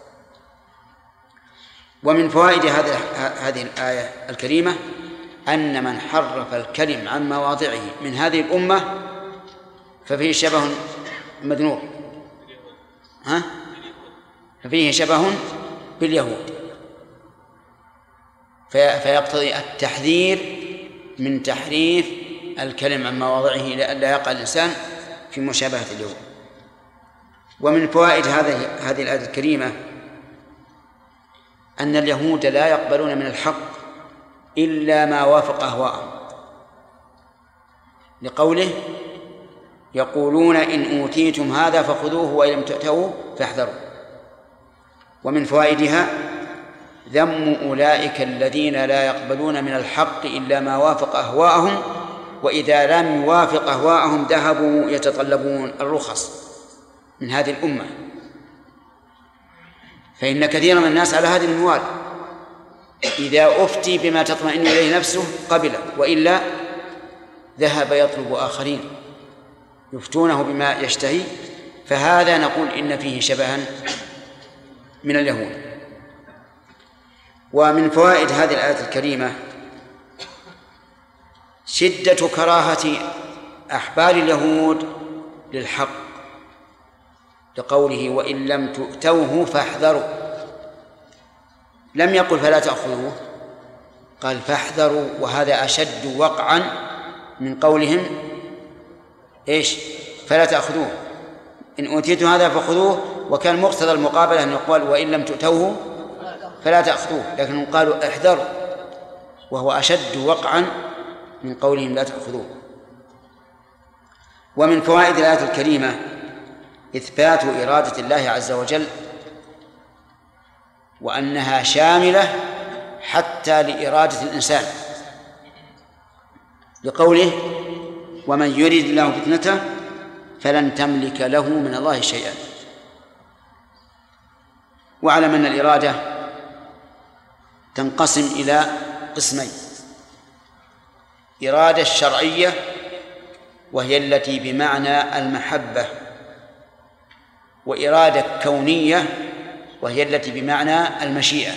ومن فوائد هذه الآية الكريمة أن من حرف الكلم عن مواضعه من هذه الأمة ففيه شبه مذنوب، ففيه شبه باليهود، فيقتضي التحذير من تحريف الكلم عن مواضعه لئلا يقع الإنسان في مشابهة اليهود. ومن فوائد هذه الآية الكريمة أن اليهود لا يقبلون من الحق إلا ما وافق أهواءهم، لقوله يقولون إن أوتيتم هذا فخذوه وإن لم تؤتوه فاحذروا. ومن فوائدها ذم أولئك الذين لا يقبلون من الحق إلا ما وافق أهواءهم، وإذا لم يوافق أهواءهم ذهبوا يتطلبون الرخص من هذه الأمة، فإن كثيرا من الناس على هذه المنوال، إذا أفتي بما تطمئن إليه نفسه قبل، وإلا ذهب يطلب آخرين يفتونه بما يشتهي، فهذا نقول إن فيه شبها من اليهود. ومن فوائد هذه الآية الكريمة شدة كراهة أحبار اليهود للحق، لقوله وإن لم تؤتوه فاحذروا، لم يقل فلا تأخذوه، قال فاحذروا، وهذا أشد وقعا من قولهم إيش فلا تأخذوه. إن أوتيتم هذا فخذوه، وكان مقتضى المقابلة أن يقال وإن لم تؤتوه فلا تأخذوه، لكنهم قالوا احذروا، وهو أشد وقعا من قولهم لا تأخذوه. ومن فوائد الآية الكريمة إثبات إرادة الله عز وجل، وأنها شاملة حتى لإرادة الإنسان، لقوله ومن يريد الله فتنته فلن تملك له من الله شيئا. واعلم أن الإرادة تنقسم إلى قسمين: إرادة شرعية وهي التي بمعنى المحبة، وإرادة كونية وهي التي بمعنى المشيئة.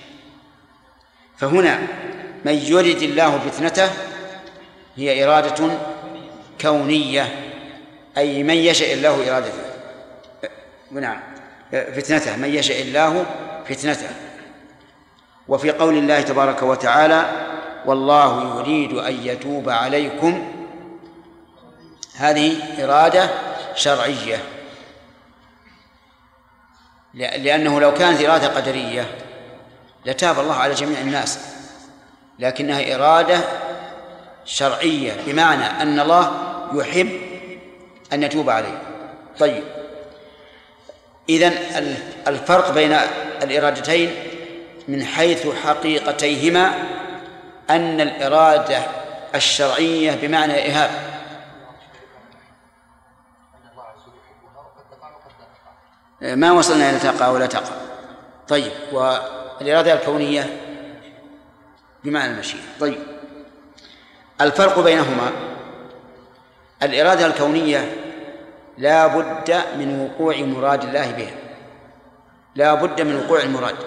فهنا من يريد الله فتنته هي إرادة كونية، أي من يشاء الله إرادته، نعم فتنته، من يشاء الله فتنته. وفي قول الله تبارك وتعالى والله يريد أن يتوب عليكم، هذه إرادة شرعية، لأنه لو كانت إرادة قدرية لتاب الله على جميع الناس، لكنها إرادة شرعية بمعنى أن الله يحب أن يتوب عليه. طيب، إذن الفرق بين الإرادتين من حيث حقيقتيهما أن الإرادة الشرعية بمعنى إيهاب، ما وصلنا إلى تقع ولا تقع. طيب، والإرادة الكونية بمعنى المشيئة. طيب، الفرق بينهما: الإرادة الكونية لا بد من وقوع مراد الله بها، لا بد من وقوع المراد.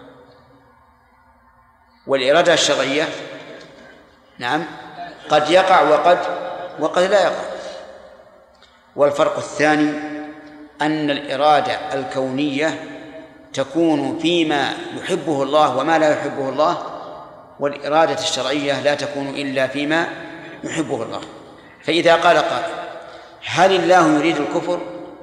والإرادة الشرعية نعم قد يقع وقد لا يقع. والفرق الثاني أن الإرادة الكونية تكون فيما يحبه الله وما لا يحبه الله، والإرادة الشرعية لا تكون إلا فيما يحبه الله. فإذا قال قائل: هل الله يريد الكفر؟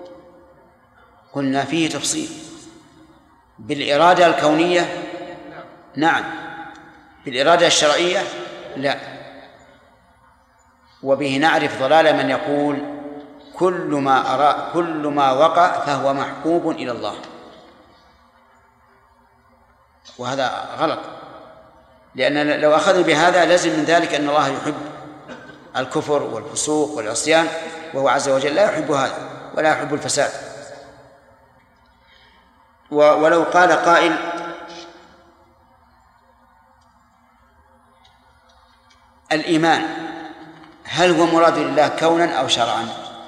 قلنا فيه تفصيل. بالإرادة الكونية نعم، بالإرادة الشرعية لا. وبه نعرف ضلال من يقول كل ما وقع فهو محبوب إلى الله، وهذا غلط، لأن لو أخذ بهذا لازم من ذلك أن الله يحب الكفر والفسوق والعصيان، وهو عز وجل لا يحب هذا ولا يحب الفساد. ولو قال قائل: الإيمان هل هو مراد لله كونا أو شرعا؟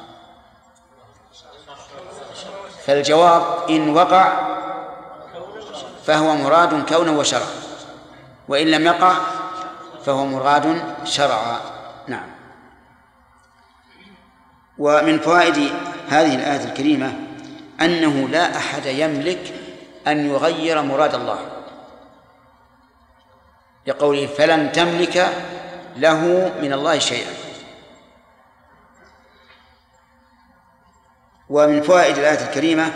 فالجواب: إن وقع فهو مراد كونا وشرعا، وإن لم يقع فهو مراد شرعا. نعم. ومن فوائد هذه الآية الكريمة أنه لا أحد يملك أن يغير مراد الله، لقوله: فلن تملك له من الله شيئا. ومن فوائد الآية الكريمة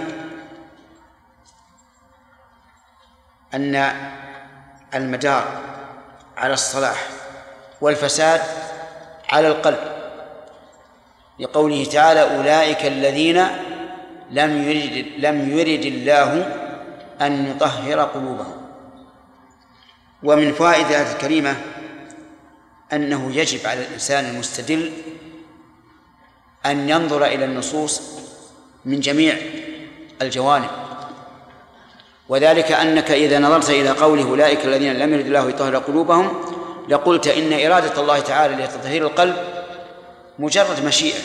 أن المدار على الصلاح والفساد على القلب، لقوله تعالى: أولئك الذين لم يرد الله أن يطهر قلوبهم. ومن فوائد الآية الكريمة أنه يجب على الإنسان المستدل أن ينظر إلى النصوص من جميع الجوانب، وذلك أنك إذا نظرت إلى قوله أولئك الذين لم يرد الله يطهر قلوبهم لقلت إن إرادة الله تعالى لتطهير القلب مجرد مشيئة،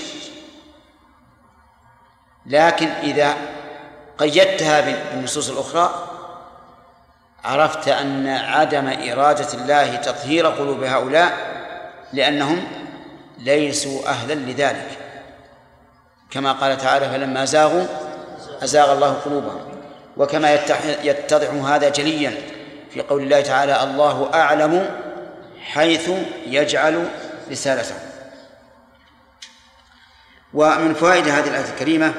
لكن إذا قيدتها بالنصوص الأخرى عرفت أن عدم إرادة الله تطهير قلوب هؤلاء لأنهم ليسوا أهلا لذلك، كما قال تعالى: فلما زاغوا أزاغ الله قلوبهم. وكما يتضح هذا جليا في قول الله تعالى: الله أعلم حيث يجعل رسالته. ومن فوائد هذه الآية الكريمة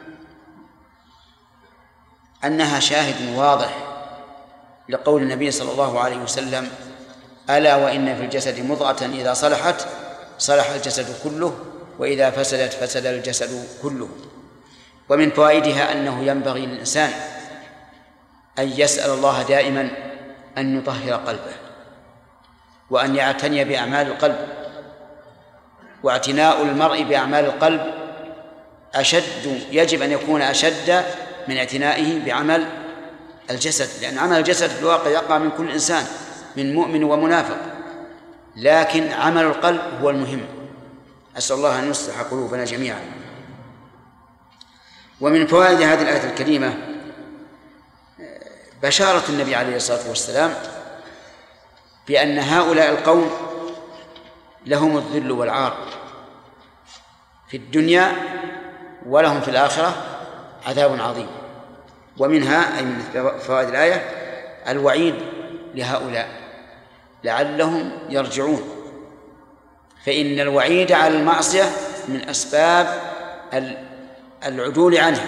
أنها شاهد واضح لقول النبي صلى الله عليه وسلم: ألا وإن في الجسد مضغة إذا صلحت صلح الجسد كله وإذا فسدت فسد الجسد كله. ومن فوائدها أنه ينبغي للإنسان أن يسأل الله دائما أن يطهر قلبه وأن يعتني بأعمال القلب، واعتناء المرء بأعمال القلب يجب أن يكون أشد من اعتنائه بعمل الجسد، لأن عمل الجسد في الواقع يقع من كل إنسان من مؤمن ومنافق، لكن عمل القلب هو المهم. أسأل الله أن يصلح قلوبنا جميعا. ومن فوائد هذه الآية الكريمة بشارة النبي عليه الصلاة والسلام بأن هؤلاء القوم لهم الذل والعار في الدنيا ولهم في الآخرة عذاب عظيم. ومنها أي من فوائد الآية الوعيد لهؤلاء لعلهم يرجعون، فإن الوعيد على المعصية من أسباب العدول عنها،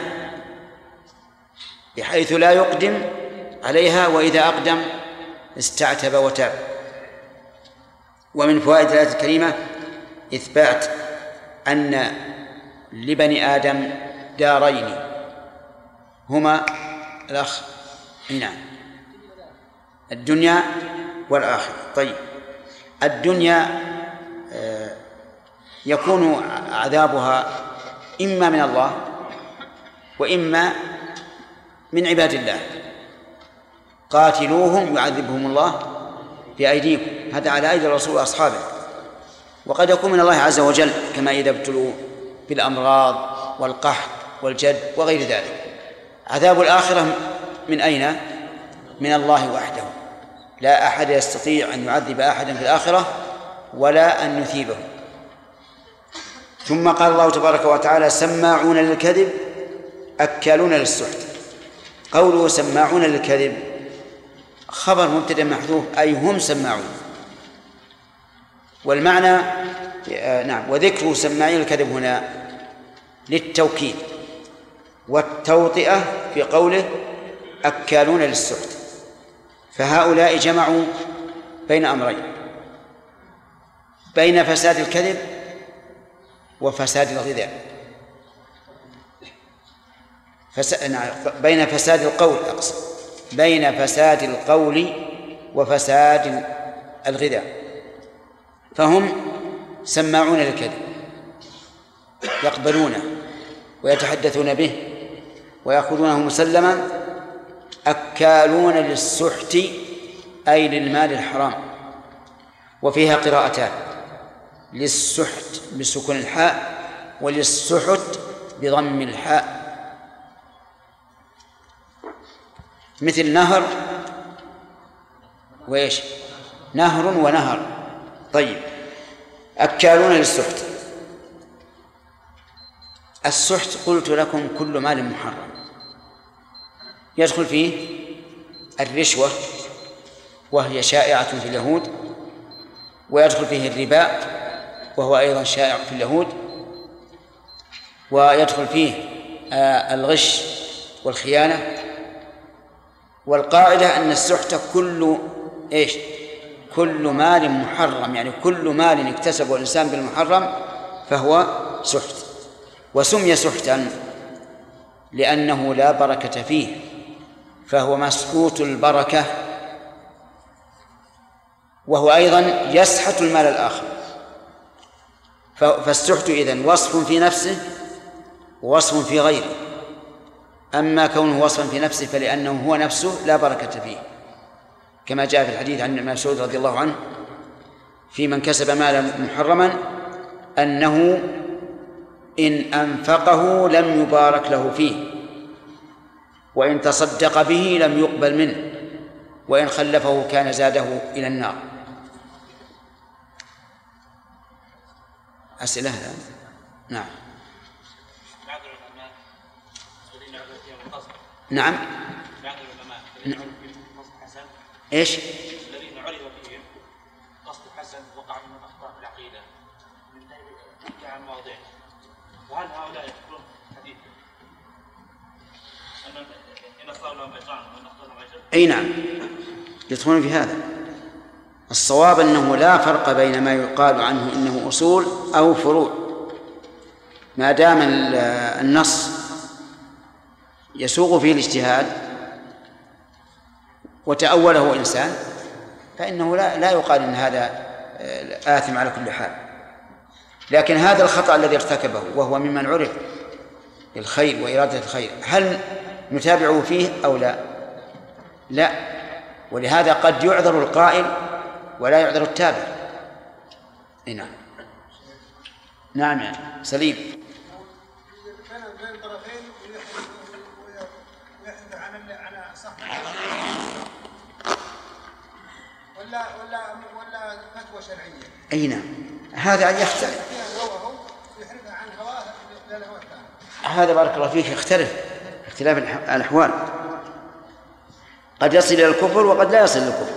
بحيث لا يقدم عليها، وإذا أقدم استعتب وتاب. ومن فوائد الآية الكريمة إثبات أن لبني آدم دارين هما نعم الدنيا والآخرة. طيب، الدنيا يكون عذابها إما من الله وإما من عباد الله. قاتلوهم يعذبهم الله بأيديكم، هذا على أيدي الرسول وأصحابه. وقد يكون من الله عز وجل، كما إذا ابتلوا بالأمراض والقحط والجد وغير ذلك. عذاب الآخرة من أين؟ من الله وحده، لا أحد يستطيع أن يعذب أحدا في الآخرة ولا أن يثيبه. ثم قال الله تبارك وتعالى: سماعون للكذب أكالون للسحت. قوله سماعون للكذب خبر مبتدأ محذوف، أي هم سماعون. والمعنى نعم، وذكر سماعين الكذب هنا للتوكيد والتوطئة في قوله أكالون للسحت. فهؤلاء جمعوا بين أمرين، بين فساد الكذب وفساد الغذاء، بين فساد القول، أقصد بين فساد القول وفساد الغذاء. فهم سماعون للكذب، يقبلونه ويتحدثون به ويأخذونه مسلما. أكالون للسحت أي للمال الحرام. وفيها قراءتان: للسحت بسكون الحاء، وللسحت بضم الحاء، مثل نهر وإيش؟ نهر ونهر. طيب، أكالون للسحت. السحت قلت لكم كل مال محرم، يدخل فيه الرشوة وهي شائعة في اليهود، ويدخل فيه الربا وهو أيضا شائع في اليهود، ويدخل فيه الغش والخيانة. والقاعدة أن السحت كل مال محرم، يعني كل مال اكتسبه الإنسان بالمحرم فهو سحت. وسمي سحتا لأنه لا بركة فيه، فهو مسحوت البركة، وهو أيضا يسحت المال الآخر. فالسحت إذن وصف في نفسه ووصف في غيره. أما كونه وصفا في نفسه فلأنه هو نفسه لا بركة فيه، كما جاء في الحديث عن ابن مسعود رضي الله عنه في من كسب مالا محرما أنه إن أنفقه لم يبارك له فيه، وإن تصدق به لم يقبل منه، وإن خلفه كان زاده إلى النار. أسئلة؟ نعم. نعم. إيش؟ الذين عرض فيهم قصد حسن وقع منهم أخطاء في العقيدة من جميع المواضيع، وهل هؤلاء يذكرون حديث أن إن صار لهم أجران وإن أخطأ لهم أجر؟ أي نعم، يدخلون في هذا. الصواب أنه لا فرق بين ما يقال عنه إنه أصول أو فروع، ما دام النص يسوغ فيه الاجتهاد وتأوله إنسان فإنه لا يقال إن هذا آثم على كل حال. لكن هذا الخطأ الذي ارتكبه وهو ممن عرف بالخير وإرادة الخير، هل نتابعه فيه أو لا؟ لا. ولهذا قد يعذر القائل ولا يعذر التابع. نعم. نعم يعني سليم. كان بين طرفين ويحدث عن صح ولا فتوى شرعيه. اي نعم، هذا يختلف. يحرفها عن هواه للهوى الثاني. هذا بارك الله فيك يختلف اختلاف الأحوال، قد يصل إلى الكفر وقد لا يصل إلى الكفر.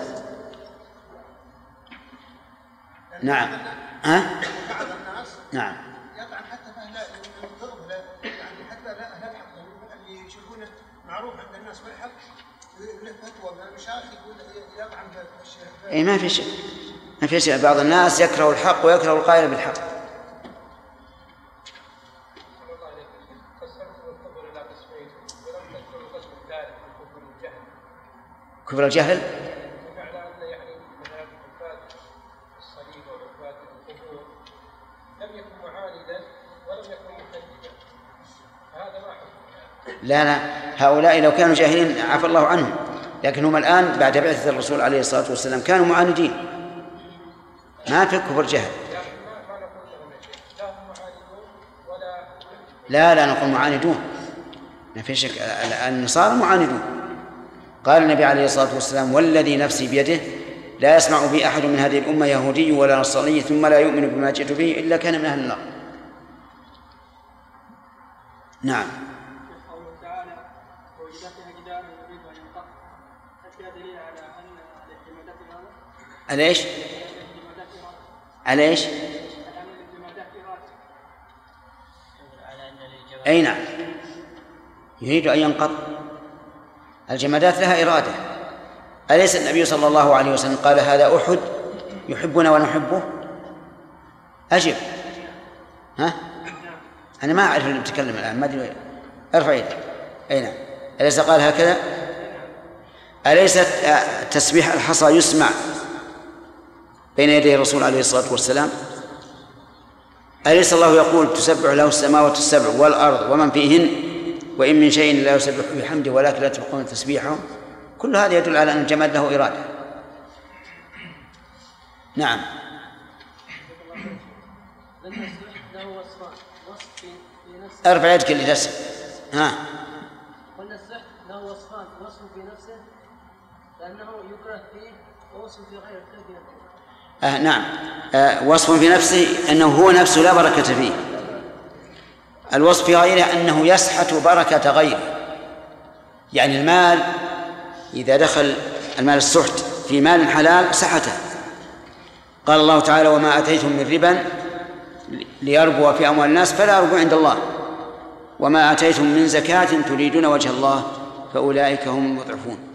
نعم. بعض الناس نعم. يطعن حتى في الضرب، يعني حتى اهل الحق اللي يشوفونه معروف عند الناس بالحق له فتوى من المشايخ يقول يطعن في الشيخ. اي ما في شيء، ما في شيء. بعض الناس يكره الحق ويكره القائل بالحق. كفر الجهل لا، هؤلاء لو كانوا جاهلين عفى الله عنهم، لكن هم الآن بعد بعثة الرسول عليه الصلاة والسلام كانوا معاندين، ما في كفر جهل. لا نقول معاندون، ما في شك. النصارى معاندون. قال النبي عليه الصلاة والسلام: والذي نفسي بيده لا يسمع بي أحد من هذه الأمة يهودي ولا نصراني ثم لا يؤمن بما جئت به إلا كان من أهل النار. نعم. قوله تعالى: ووجدتها جدارا يريد أن ينقض، هل دليل على أن الاعتمادات هذا؟ على ايش؟ على ايش؟ أي نعم، يريد أن ينقض. الجمادات لها إرادة. أليس النبي صلى الله عليه وسلم قال: هذا أحد يحبنا ونحبه؟ أجب. ها؟ أنا ما أعرف اللي بتكلم الآن، ما أدري. ارفع يدك. أي نعم. أليس قال هكذا؟ أليس تسبيح الحصى يسمع بين يدي الرسول عليه الصلاة والسلام؟ أليس الله يقول: تسبح له السماوات السبع والأرض ومن فيهن وإن من شيء لا يسبح بحمده ولكن لا تفقهون تسبيحهم؟ كل هذا يدل على أن الجماد له إرادة. نعم. ارفع يدك اللي تسأل. ها. قلنا السحر له وصفان: وصف في نفسه لأنه يكره فيه، ووصف في غيره كيف؟ نعم. وصف في نفسه أنه هو نفسه لا بركة فيه. الوصف في غيره أنه يسحت بركة غيره، يعني المال إذا دخل المال السحت في مال حلال سحته. قال الله تعالى: وما أتيتم من ربا ليربو في أموال الناس فلا يربو عند الله وما أتيتم من زكاة تريدون وجه الله فأولئك هم المضعفون.